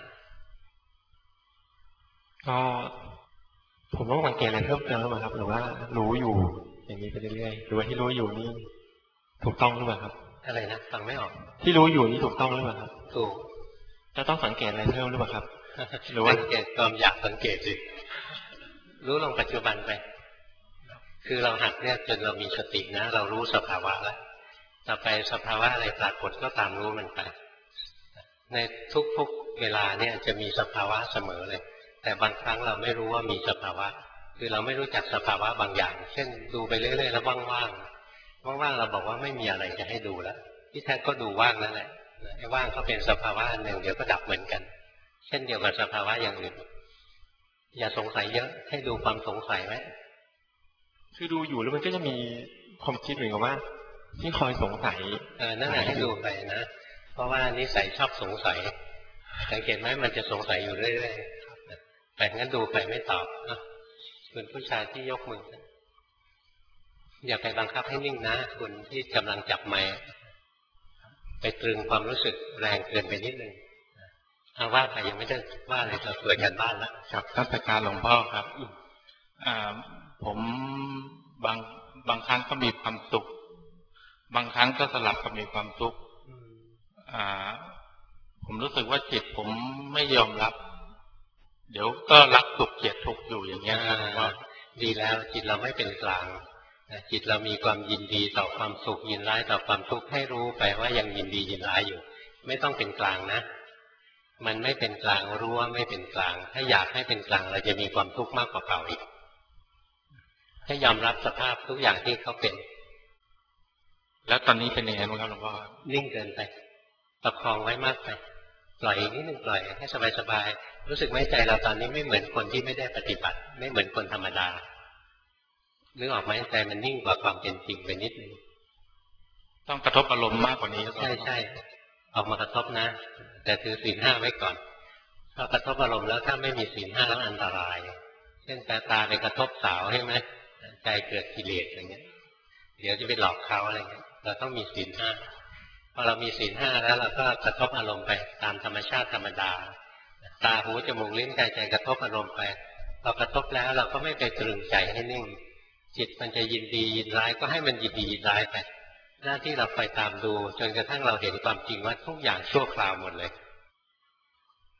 ก็ผมต้องสังเกตอะไรเพิ่มเติมไหมครับหรือว่ารู้อยู่อย่างนี้ไปเรื่อยๆหรือว่าที่รู้อยู่นี่ถูกต้องหรือเปล่าครับอะไรนะฟังไม่ออกที่รู้อยู่นี่ถูกต้องหรือเปล่าครับถูกจะต้องสังเกตอะไรเพิ่มหรือเปล่าครับหรือว่าสังเกตความอยากสังเกตสิรู้ลงปัจจุบันไปคือเราหัดเนี่ยจนเรามีสตินะเรารู้สภาวะแล้วต่อไปสภาวะอะไรปรากฏก็ตามรู้มันไปในทุกๆเวลาเนี่ยจะมีสภาวะเสมอเลยแต่บางครั้งเราไม่รู้ว่ามีสภาวะคือเราไม่รู้จักสภาวะบางอย่างเช่นดูไปเรื่อยๆแล้วว่างๆว่างๆเราบอกว่าไม่มีอะไรจะให้ดูแล้วที่แท้ก็ดูว่างนั่นแหละไอ้ว่างก็เป็นสภาวะอันหนึ่งเดี๋ยวก็ดับเหมือนกันเช่นเดียวกับสภาวะอย่างอื่นอย่าสงสัยเยอะให้ดูความสงสัยไว้คือดูอยู่แล้วมันก็จะมีความคิดเหมือนกับว่าที่คอยสงสัยเออนั่นแหละให้ดูไปนะเพราะว่านิสัยชอบสงสัยสังเกตไหมมันจะสงสัยอยู่เรื่อยๆแต่งั้นดูไปไม่ตอบนะคุณผู้ชายที่ยกมืออย่าไปบังคับให้นิ่งนะคุณที่กำลังจับไมค์ไปตรึงความรู้สึกแรงเกินไปนิดนึงเอาว่าใครยังไม่ได้ว่าเลยเราตรวจกันบ้านแล้วครับท่านประการหลวงพ่อครับอ่าผมบางบางครั้งก็มีความสุขบางครั้งก็สลับกับมีความทุกข์อ่าผมรู้สึกว่าจิตผมไม่ยอมรับเดี๋ยวก็รักสุขเกลียดทุกข์อยู่อย่างเงี้ยว่าดีแล้วจิตเราไม่เป็นกลางจิตเรามีความยินดีต่อความสุขยินร้ายต่อความทุกข์ให้รู้ไปว่ายังยินดียินร้ายอยู่ไม่ต้องเป็นกลางนะมันไม่เป็นกลางรู้ว่าไม่เป็นกลางถ้าอยากให้เป็นกลางเราจะมีความทุกข์มากกว่าเก่าอีกให้ยอมรับสภาพทุกอย่างที่เขาเป็นแล้วตอนนี้เป็นยังไงบ้างครับหลวงพ่อนิ่งเกินไปประคองไว้มากไปปล่อยนิดนึงปล่อยให้สบายๆรู้สึกไหมใจเราตอนนี้ไม่เหมือนคนที่ไม่ได้ปฏิบัติไม่เหมือนคนธรรมดานึกออกไหมใจมันนิ่งกว่าความเป็นจริงไปนิดนึงต้องกระทบอารมณ์มากกว่านี้ใช่ใช่ออกมากระทบนะแต่ถือศีลห้าไว้ก่อนถ้ากระทบอารมณ์แล้วถ้าไม่มีศีลห้าแล้วอันตรายเช่นตาตาไปกระทบสาวใช่ไหมใจเกิดกิเลสอย่างเงี้ยเดี๋ยวจะไปหลอกเขาอะไรเงี้ยเราต้องมีศีลห้าพอเรามีศีลห้าแล้วเราก็กระทบอารมณ์ไปตามธรรมชาติธรรมดาตาหูจมูกลิ้นกายใจกระทบอารมณ์ไปพอกระทบแล้วเราก็ไม่ไปตรึงใจให้นิ่งจิตมันจะยินดียินร้ายก็ให้มันยินดียินร้ายไปหน้าที่เราไปตามดูจนกระทั่งเราเห็นความจริงว่าทุกอย่างชั่วคราวหมดเลย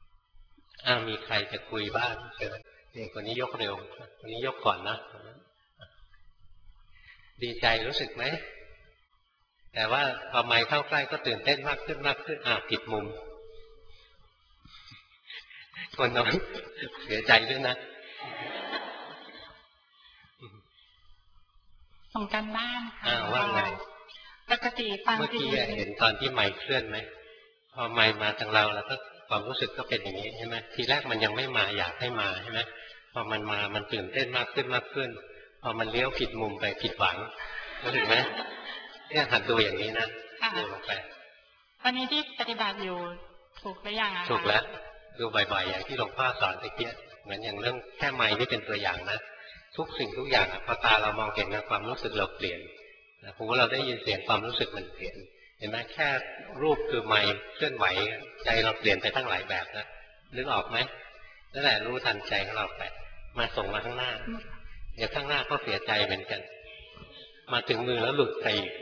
อ้ามีใครจะคุยบ้างเชิญนี่คนนี้ยกเร็วคนนี้ยกก่อนนะดีใจรู้สึกไหมแต่ว่าพอไมค์เข้าใกล้ก็ตื่นเต้นมากขึ้นมากขึ้นอ้าวผิดมุมคนน้อยเสียใจด้วยนะส่งกันบ้านค่ะว่าไงปกติฟังเมื่อกี้เห็นตอนที่ไมค์เคลื่อนไหมพอไมค์มาทางเราแล้วก็ความรู้สึกก็เป็นอย่างนี้ใช่ไหมทีแรกมันยังไม่มาอยากให้มาใช่ไหมพอมันมามันตื่นเต้นมากขึ้นมากขึ้นพอมันเลี้ยวผิดมุมไปผิดหวังรู้สึกไหมเนี่ยหัดดูอย่างนี้นะดูลงไปวันนี้ที่ปฏิบัติอยู่ถูกหรือยังอะถูกแล้วดูบ่อยๆอย่างที่หลวงพ่อสอนตะเกียบเหมือนอย่างเรื่องแค่ไมค์นี่เป็นตัวอย่างนะทุกสิ่งทุกอย่างพอตาเรามองเห็นความรู้สึกเราเปลี่ยนหูเราได้ยินเสียงความรู้สึกมันเปลี่ยนเห็นไหมแค่รูปคือไมค์เคลื่อนไหวใจเราเปลี่ยนไปทั้งหลายแบบนะนึกออกไหมนั่นแหละรู้ทันใจของเราไปมาส่งมาข้างหน้าเดี๋ยวข้างหน้าก็เสียใจเหมือนกันมาถึงมือแล้วหลุดไปอีก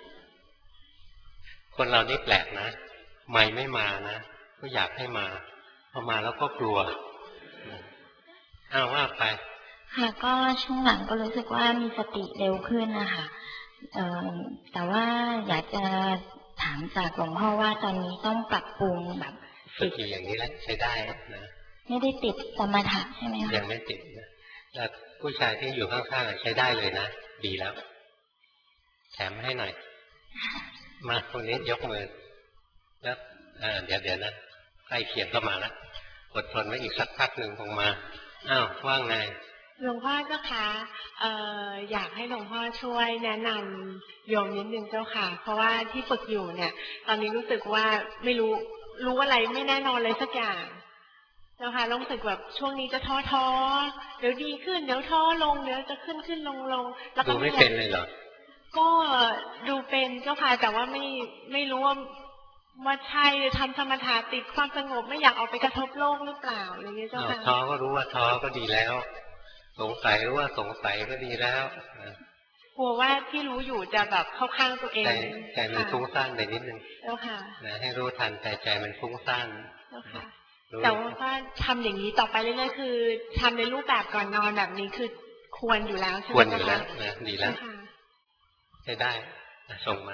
คนเรานี่แปลกนะไมค์ไม่มานะก็อยากให้มาพอมาแล้วก็กลัวอ้าวว่าไปค่ะก็ช่วงหลังก็รู้สึกว่ามีสติเร็วขึ้นนะคะเอ่อแต่ว่าอยากจะถามจากหลวงพ่อว่าตอนนี้ต้องปรับปรุงแบบฝึกอยู่อย่างนี้แล้วใช้ได้นะไม่ได้ติดสมถะใช่ไหมคะยังไม่ติดนะแล้วผู้ชายที่อยู่ข้างๆใช้ได้เลยนะดีแล้วแถมให้หน่อยมาตรงนี้ยกมือแล้วเดี๋ยวเดี๋ยวนะใกล้เคียงก็มาแล้วอดทนไว้อีกสักพักหนึ่งคงมาอ้าวว่าไงหลวงพ่อเจ้าค่ะเอ่ออยากให้หลวงพ่อช่วยแนะนำโยมนิดนึงเจ้าค่ะเพราะว่าที่ฝึกอยู่เนี่ยตอนนี้รู้สึกว่าไม่รู้รู้อะไรไม่แน่นอนเลยสักอย่างเจ้าค่ะรู้สึกแบบช่วงนี้จะท้อท้อเดี๋ยวดีขึ้นเดี๋ยวท้อลงเดี๋ยวจะขึ้นขึ้นลงลงแล้วก็ไม่เป็นเลยเหรอก็ดูเป็นเจ้าค่ะแต่ว่าไม่ไม่รู้ว่าว่าใช่ทำสมถะติดความสงบไม่อยากออกไปกระทบโลกหรือเปล่าอะไรเงี้ยเจ้าค่ะท้อก็รู้ว่าท้อก็ดีแล้วสงสัยรู้ว่าสงสัยก็ดีแล้วกลัวว่าที่รู้อยู่จะแบบเข้าข้างตัวเองใจใจมันฟุ้งซ่านไปนิดนึงเจ้าค่ะนะให้รู้ทันแต่ใจมันฟุ้งซ่านเจ้าค่ะแต่ว่าทำอย่างนี้ต่อไปเรื่อยๆคือทำในรูปแบบก่อนนอนแบบนี้คือควรอยู่แล้วใช่ไหมควรอยู่แล้วนะดีแล้วใช้ได้ส่งมา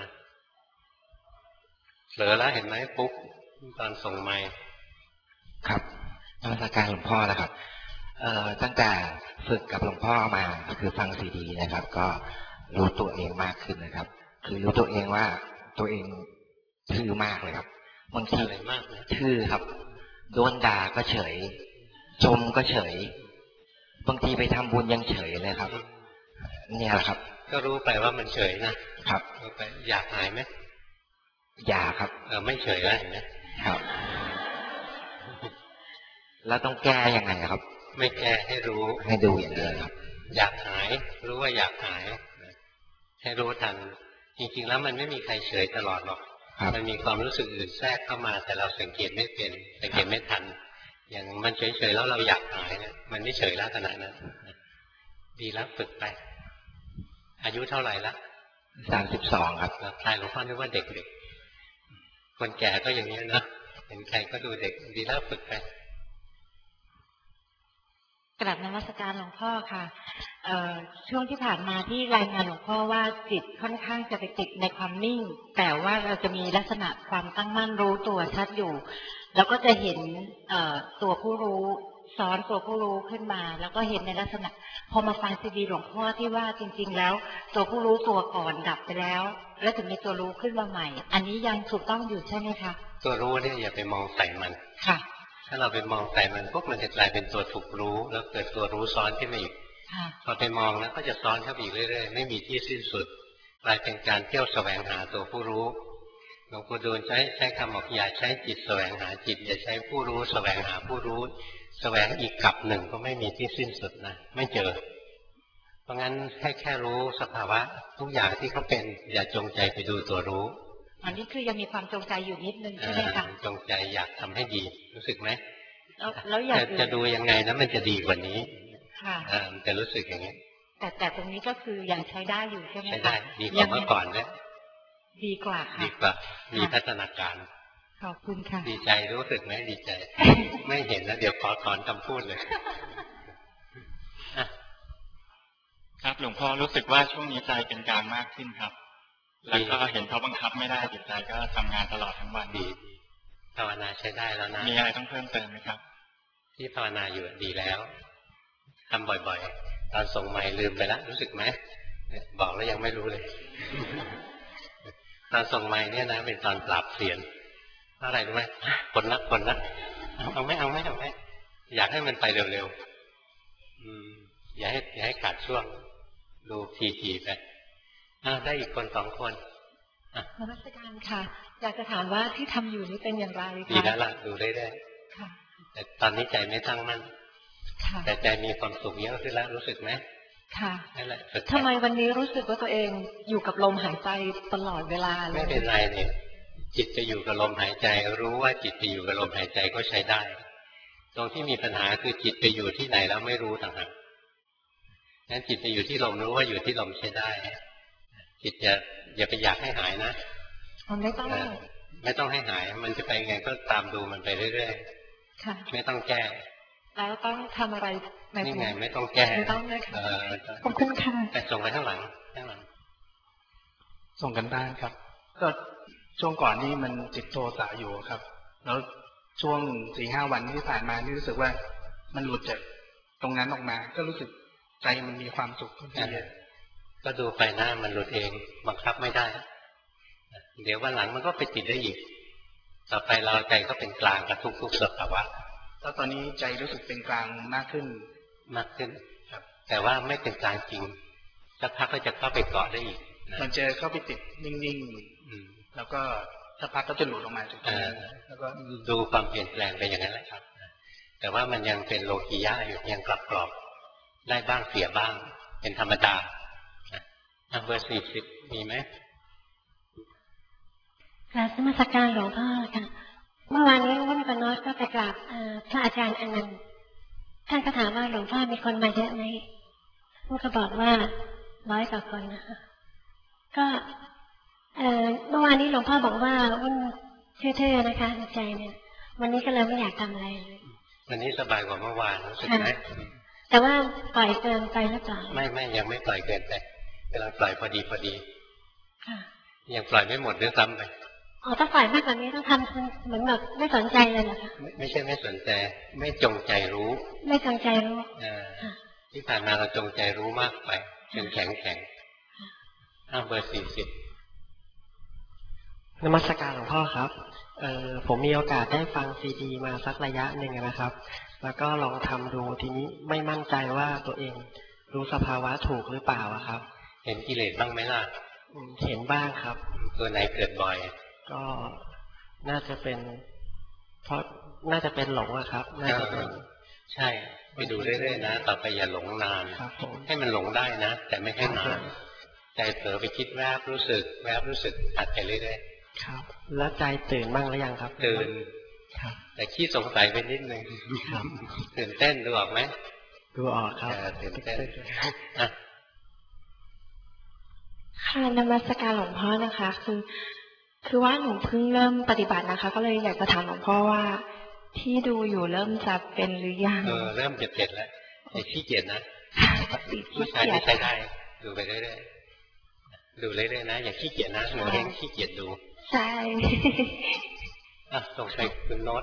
เหลือแล้วเห็นไหมปุ๊บตอนส่งไมค์ครับนมัสการหลวงพ่อนะครับเอ่อตั้งแต่ฝึกกับหลวงพ่อมาคือฟังซีดีนะครับก็รู้ตัวเองมากขึ้นนะครับคือรู้ตัวเองว่าตัวเองทื่อมากเลยครับบางทีทื่อครับโดนด่าก็เฉยชมก็เฉยบางทีไปทำบุญยังเฉยเลยครับเนี่ยแหละครับก็รู้ไปว่ามันเฉยนะครับรู้ไปอยากหายไหมอยากครับเออไม่เฉยแล้วเห็นไหมครับแล้วต้องแก้ยังไงครับไม่แก้ให้รู้ให้ดูอย่างเดียวครับอยากหายรู้ว่าอยากหายให้รู้ทันจริงๆแล้วมันไม่มีใครเฉยตลอดหรอกมันมีความรู้สึกอื่นแทรกเข้ามาแต่เราสังเกตไม่เป็นสังเกตไม่ทันอย่างมันเฉยๆแล้วเราอยากหายเนี่ยมันไม่เฉยแล้วขนาดนั้นดีแล้วฝึกไปอายุเท่าไหร่ละสามสิบสองครับใครหลวงพ่อนึกว่าเด็กๆคนแก่ก็อย่างนี้นะเห็นใครก็ดูเด็กดีแล้วฝึกไปกราบนมัสการหลวงพ่อค่ะช่วงที่ผ่านมาที่รายงานหลวงพ่อว่าจิตค่อนข้างจะไปติดในความนิ่งแต่ว่าเราจะมีลักษณะความตั้งมั่นรู้ตัวชัดอยู่แล้วก็จะเห็นตัวผู้รู้ซ้อนตัวผู้รู้ขึ้นมาแล้วก็เห็นในลักษณะพอมาฟังซีดีหลวงพ่อที่ว่าจริงๆแล้วตัวผู้รู้ตัวก่อนดับไปแล้วแล้วถึงมีตัวรู้ขึ้นมาใหม่อันนี้ยังถูกต้องอยู่ใช่ไหมคะตัวรู้เนี่ยอย่าไปมองใส่มันค่ะถ้าเราไปมองใส่มันพวกมันจะกลายเป็นตัวถูกรู้แล้วเกิดตัวรู้ซ้อนขึ้นมาอีกพอไปมองแล้วก็จะซ้อนเข้าไปอีกเรื่อยๆไม่มีที่สิ้นสุดกลายเป็นการเที่ยวแสวงหาตัวผู้รู้หลวงปู่ดูลใช้ใช้คำบอกอย่าใช้จิตแสวงหาจิตอย่าใช้ผู้รู้แสวงหาผู้รู้แสวงอีกกับหนึ่งก็ไม่มีที่สิ้นสุดนะไม่เจอเพราะงั้นให้แค่รู้สภาวะทุกอย่างที่เขาเป็นอย่าจงใจไปดูตัวรู้อันนี้คือยังมีความจงใจอยู่นิดนึงใช่ไหมคะจงใจอยากทำให้ดีรู้สึกไหมแล้วอยากจะดูยังไงนะมันจะดีกว่านี้ค่ะมันจะรู้สึกอย่างนี้แต่แต่ตรงนี้ก็คือยังใช้ได้อยู่ใช่ไหมคะใช้ได้ดีกว่าเมื่อก่อนนะดีกว่าค่ะดีกว่ามีพัฒนาการขอบคุณค่ะดีใจรู้สึกไหมดีใจไม่เห็นแล้วเดี๋ยวขอถอนคำพูดเลยใครครับหลวงพ่อรู้สึกว่าช่วงนี้ใจเป็นกลางมากขึ้นครับแล้วก็เห็นเขาบังคับไม่ได้จิตใจก็ทำงานตลอดทั้งวันดีภาวนาใช้ได้แล้วนะมีอะไรต้องเพิ่มเติมไหมครับที่ภาวนาอยู่ดีแล้วทำบ่อยๆตอนส่งไมล์ลืมไปแล้วรู้สึกไหมบอกแล้วยังไม่รู้เลยตอนส่งไมล์เนี่ยนะเป็นตอนปราบเสียนอะไรรู้ไหมคนนักคนนักเอาเอาไม่เอาไม่เอาไม่อยากให้มันไปเร็วๆอืมอย่าให้อย่าให้ขาดช่วงดูทีๆไปอ้าวได้อีกคนสองคนนมัสการค่ะอยากจะถามว่าที่ทำอยู่นี้เป็นอย่างไรคะดีแล้วล่ะดูได้ได้ค่ะแต่ตอนนี้ใจไม่ตั้งมั่นค่ะแต่ใจมีความสุขเยอะขึ้นแล้วรู้สึกไหมค่ะนั่นแหละทำไมวันนี้รู้สึกว่าตัวเองอยู่กับลมหายใจตลอดเวลาเลยไม่เป็นไรเนี่ยจิตจะอยู่กับลมหายใจรู้ว่าจิตจะอยู่กับลมหายใจก็ใช้ได้ตรงที่มีปัญหาคือจิตไปอยู่ที่ไหนแล้วไม่รู้ต่างหากงั้นจิตไปอยู่ที่ลมรู้ว่าอยู่ที่ลมใช้ได้จิตจะอย่าไปอยากให้หายนะไม่ต้องไม่ต้องให้หายมันจะไปไงก็ตามดูมันไปเรื่อยๆค่ะไม่ต้องแก้แล้วต้องทำอะไรนี่ไงไม่ต้องแก้ไม่ต้องเลยค่ะขอบคุณค่ะแต่ส่งไปข้างหลังข้างหลังส่งกันบ้านครับก็ช่วงก่อนนี้มันจิตโทสะอยู่ครับแล้วช่วงสี่ห้าวันที่ผ่านมานี่รู้สึกว่ามันหลุดจากตรงนั้นออกมาก็รู้สึกใจมันมีความสุขขึ้นเยอะก็ดูไปหน้ามันหลุดเองบังคับไม่ได้เดี๋ยววันหลังมันก็ไปติดได้อีกต่อไปเราใจก็เป็นกลางกับทุกๆสภาวะแล้วตอนนี้ใจรู้สึกเป็นกลางมากขึ้นมากขึ้นครับแต่ว่าไม่เป็นกลางจริงสักพักก็จะเข้าไปเกาะได้อีกมันจะเข้าไปติดนิ่งๆแล้วก็สักพักก็จะหลุดออกมาจากตรงนั้นแล้วก็ดูความเปลี่ยนแปลงไปอย่างนั้นแหละครับแต่ว่ามันยังเป็นโลกียะอยู่ยังกลับกรอบได้บ้างเสียบ้างเป็นธรรมดาเบอร์สี่สิบมีไหมกราบนมัสการหลวงพ่อค่ะเมื่อวานนี้ว่านปน้อยก็ไปกราบพระอาจารย์อนันต์ท่านก็ถามว่าหลวงพ่อมีคนมาเยอะไหมท่านก็บอกว่าร้อยกว่าคนนะคะก็เมื่อวานนี้หลวงพ่อบอกว่าว่านเท่ๆนะคะใจเนี่ยวันนี้ก็เลยไม่อยากทำอะไรเลยวันนี้สบายกว่าเมื่อวานรู้สึกไหมแต่ว่าปล่อยเกินไปหรือเปล่าไม่ไม่ยังไม่ปล่อยเกินไปกำลังปล่อยพอดีพอดียังปล่อยไม่หมดด้วยซ้ำไปอ๋อถ้าปล่อยมากกว่านี้ต้องทำเหมือนแบบไม่สนใจเลยเหรอคะไม่ไม่ใช่ไม่สนใจไม่จงใจรู้ไม่จงใจรู้ที่ผ่านมาเราจงใจรู้มากไปจนแข็งแข็งอ้าวเบอร์สี่สิบนมัสการหลวงพ่อครับเอ่อผมมีโอกาสได้ฟังซีดีมาสักระยะหนึ่งนะครับแล้วก็ลองทำดูทีนี้ไม่มั่นใจว่าตัวเองรู้สภาวะถูกหรือเปล่าครับเห็นกิเลสบ้างไหมล่ะเห็นบ้างครับตัวไหนเกิดบ่อยก็น่าจะเป็นเพราะน่าจะเป็นหลงอะครับน่าจะเป็นใช่ไปดูเรื่อยๆนะต่อไปอย่าหลงนานให้มันหลงได้นะแต่ไม่ให้นานใจเผลอไปคิดแวบรู้สึกแวบรู้สึกตัดไปเรื่อยๆครับแล้วใจตื่นบ้างหรือยังครับตื่นครับแต่ขี้สงสัยไปนิดนึงตื่นเต้นดูออกไหมดูออกครับตื่นเต้นค่ะนมัสการหลวงพ่อนะคะคือคือว่าหนูเพิ่งเริ่มปฏิบัตินะคะก็เลยอยากจะถามหลวงพ่อว่าที่ดูอยู่เริ่มจะเป็นหรือยังเออเริ่มจะเป็นแล้วไอ้ขี้เกียจนะผู้ชายที่ใช้ได้ดูไปเรื่อยๆดูเรื่อยๆนะอย่าขี้เกียจนะหนูเองขี้เกียจดูใช่อ่ะส่งไปคุณโน้ต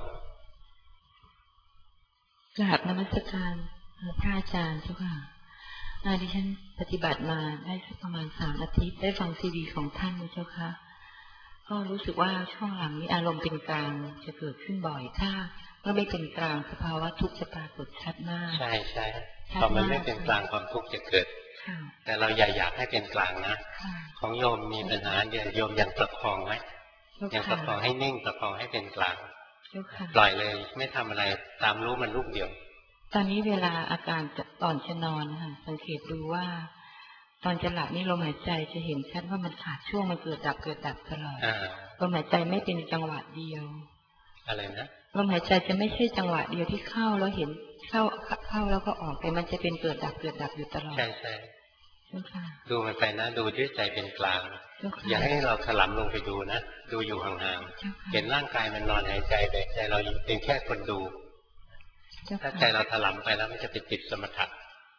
กราบนมัสการพระอาจารย์เจ้าค่ะดิฉันปฏิบัติมาได้สักประมาณสามอาทิตย์ได้ฟังซีดีของท่านเจ้าค่ะก็รู้สึกว่าช่วงหลังนี้อารมณ์เป็นกลางจะเกิดขึ้นบ่อยถ้าเมื่อไม่เป็นกลางสภาวะทุกข์จะปรากฏชัดมากใช่ใช่พอมันไม่เป็นกลางความทุกข์จะเกิดแต่เราอย่าอยากให้เป็นกลางนะของโยมมีปัญหาเดียวโยมยังประคองไว้ยังประคองให้นิ่งประคองให้เป็นกลางปล่อยเลยไม่ทำอะไรตามรู้มันลูกเดียวตอนนี้เวลาอาการตอนจะนอนค่ะสังเกตดูว่าตอนจะหลับนี่ลมหายใจจะเห็นชัดว่ามันขาดช่วงมันเกิดดับเกิดดับตลอดลมหายใจไม่เป็นจังหวะเดียวอะไรนะลมหายใจจะไม่ใช่จังหวะเดียวที่เข้าแล้วเห็นเข้าเข้าแล้วก็ออกแต่มันจะเป็นเกิดดับเกิดดับอยู่ตลอดใช่ใช่ดูมันไปนะดูด้วยใจเป็นกลางอย่าให้เราถลำลงไปดูนะดูอยู่ห่างๆเห็นร่างกายมันนอนหายใจไปใจเราเป็นแค่คนดูถ้าใจเราถลำไปแล้วมันจะไปติดสมถะ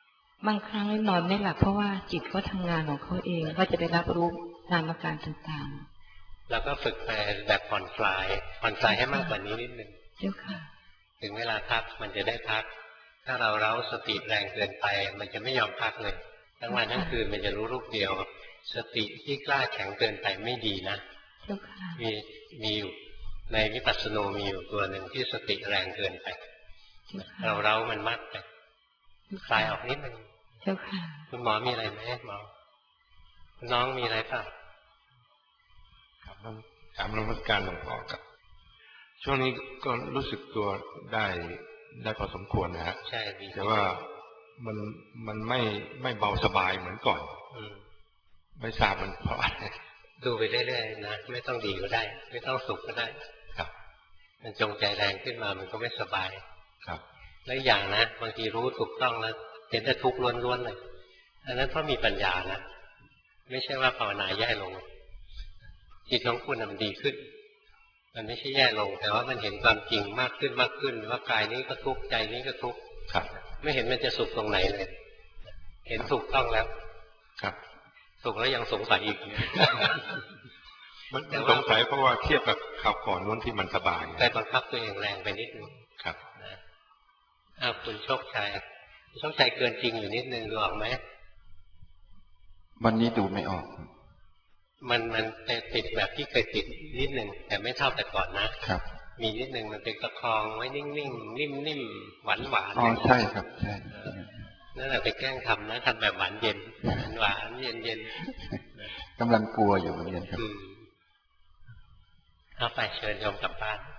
บางครั้งนอนไม่หลับเพราะว่าจิตเขาทำงานของเขาเองก็จะไปรับรู้นามการต่างๆแล้วก็ฝึกไปแบบผ่อนคลายผ่อนคลายให้มากกว่านี้นิดนึงเจ้าค่ะถึงเวลาพักมันจะได้พักถ้าเราเร้าสติแรงเกินไปมันจะไม่ยอมพักเลยทั้งวันทั้งคืนมันจะรู้รูปเดียวสติที่กล้าแข็งเกินไปไม่ดีนะมีมีอยู่ในวิปัสสโนมีอยู่ตัวหนึ่งที่สติแรงเกินไปเราเร้ามันมากไปคลายออกนิดนึงเจ้าค่ะคุณหมอมีอะไรไหมหมอคุณน้องมีอะไรป่ะครับถามนมัสการหลวงพ่อครับช่วงนี้ก็รู้สึกตัวได้ได้พอสมควรนะฮะใช่แต่ว่ามันมันไม่ไม่เบาสบายเหมือนก่อนอืมไม่ทราบมันเพราะอะไรดูไปเรื่อยๆนะไม่ต้องดีก็ได้ไม่ต้องสุขก็ได้ครับมันจงใจแรงขึ้นมามันก็ไม่สบายครับแล้วอย่างนะบางทีรู้ถูกต้องแล้วเห็นแต่ทุกข์ล้วนๆเลยอันนั้นเพราะมีปัญญานะไม่ใช่ว่าภาวนาแย่ลงจิตของคุณมันดีขึ้นมันไม่ใช่แย่ลงแต่ว่ามันเห็นความจริงมากขึ้นมากขึ้นว่ากายนี้ก็ทุกข์ใจนี้ก็ทุกข์ไม่เห็นมันจะสุขตรงไหนเลยเห็นถูกต้องแล้วครับสุขแล้วยังสงสัยอีกมันสงสัยเพราะว่าเทียบกับข่าวก่อนนู้นที่มันสบายแต่บังคับตัวเองแรงไปนิดนึงครับอ้าวคุณโชคชัยโชคชัยเกินจริงอยู่นิดนึงดูออกไหมวันนี้ดูไม่ออกมันมันติดแบบที่เคยติดนิดนึงแต่ไม่เท่าแต่ก่อนนะครับมีนิดนึงมันเป็นประคองไว้นิ่งๆนิ่มๆหวานหวานอ๋อใช่ครับใช่นั่นแหละไปแกล้งทำนะทำแบบหวานเย็นหวานเย็นเย็นกำลังกลัวอยู่เหมือนกันครับเอาไปเชิญโยมกลับบ้าน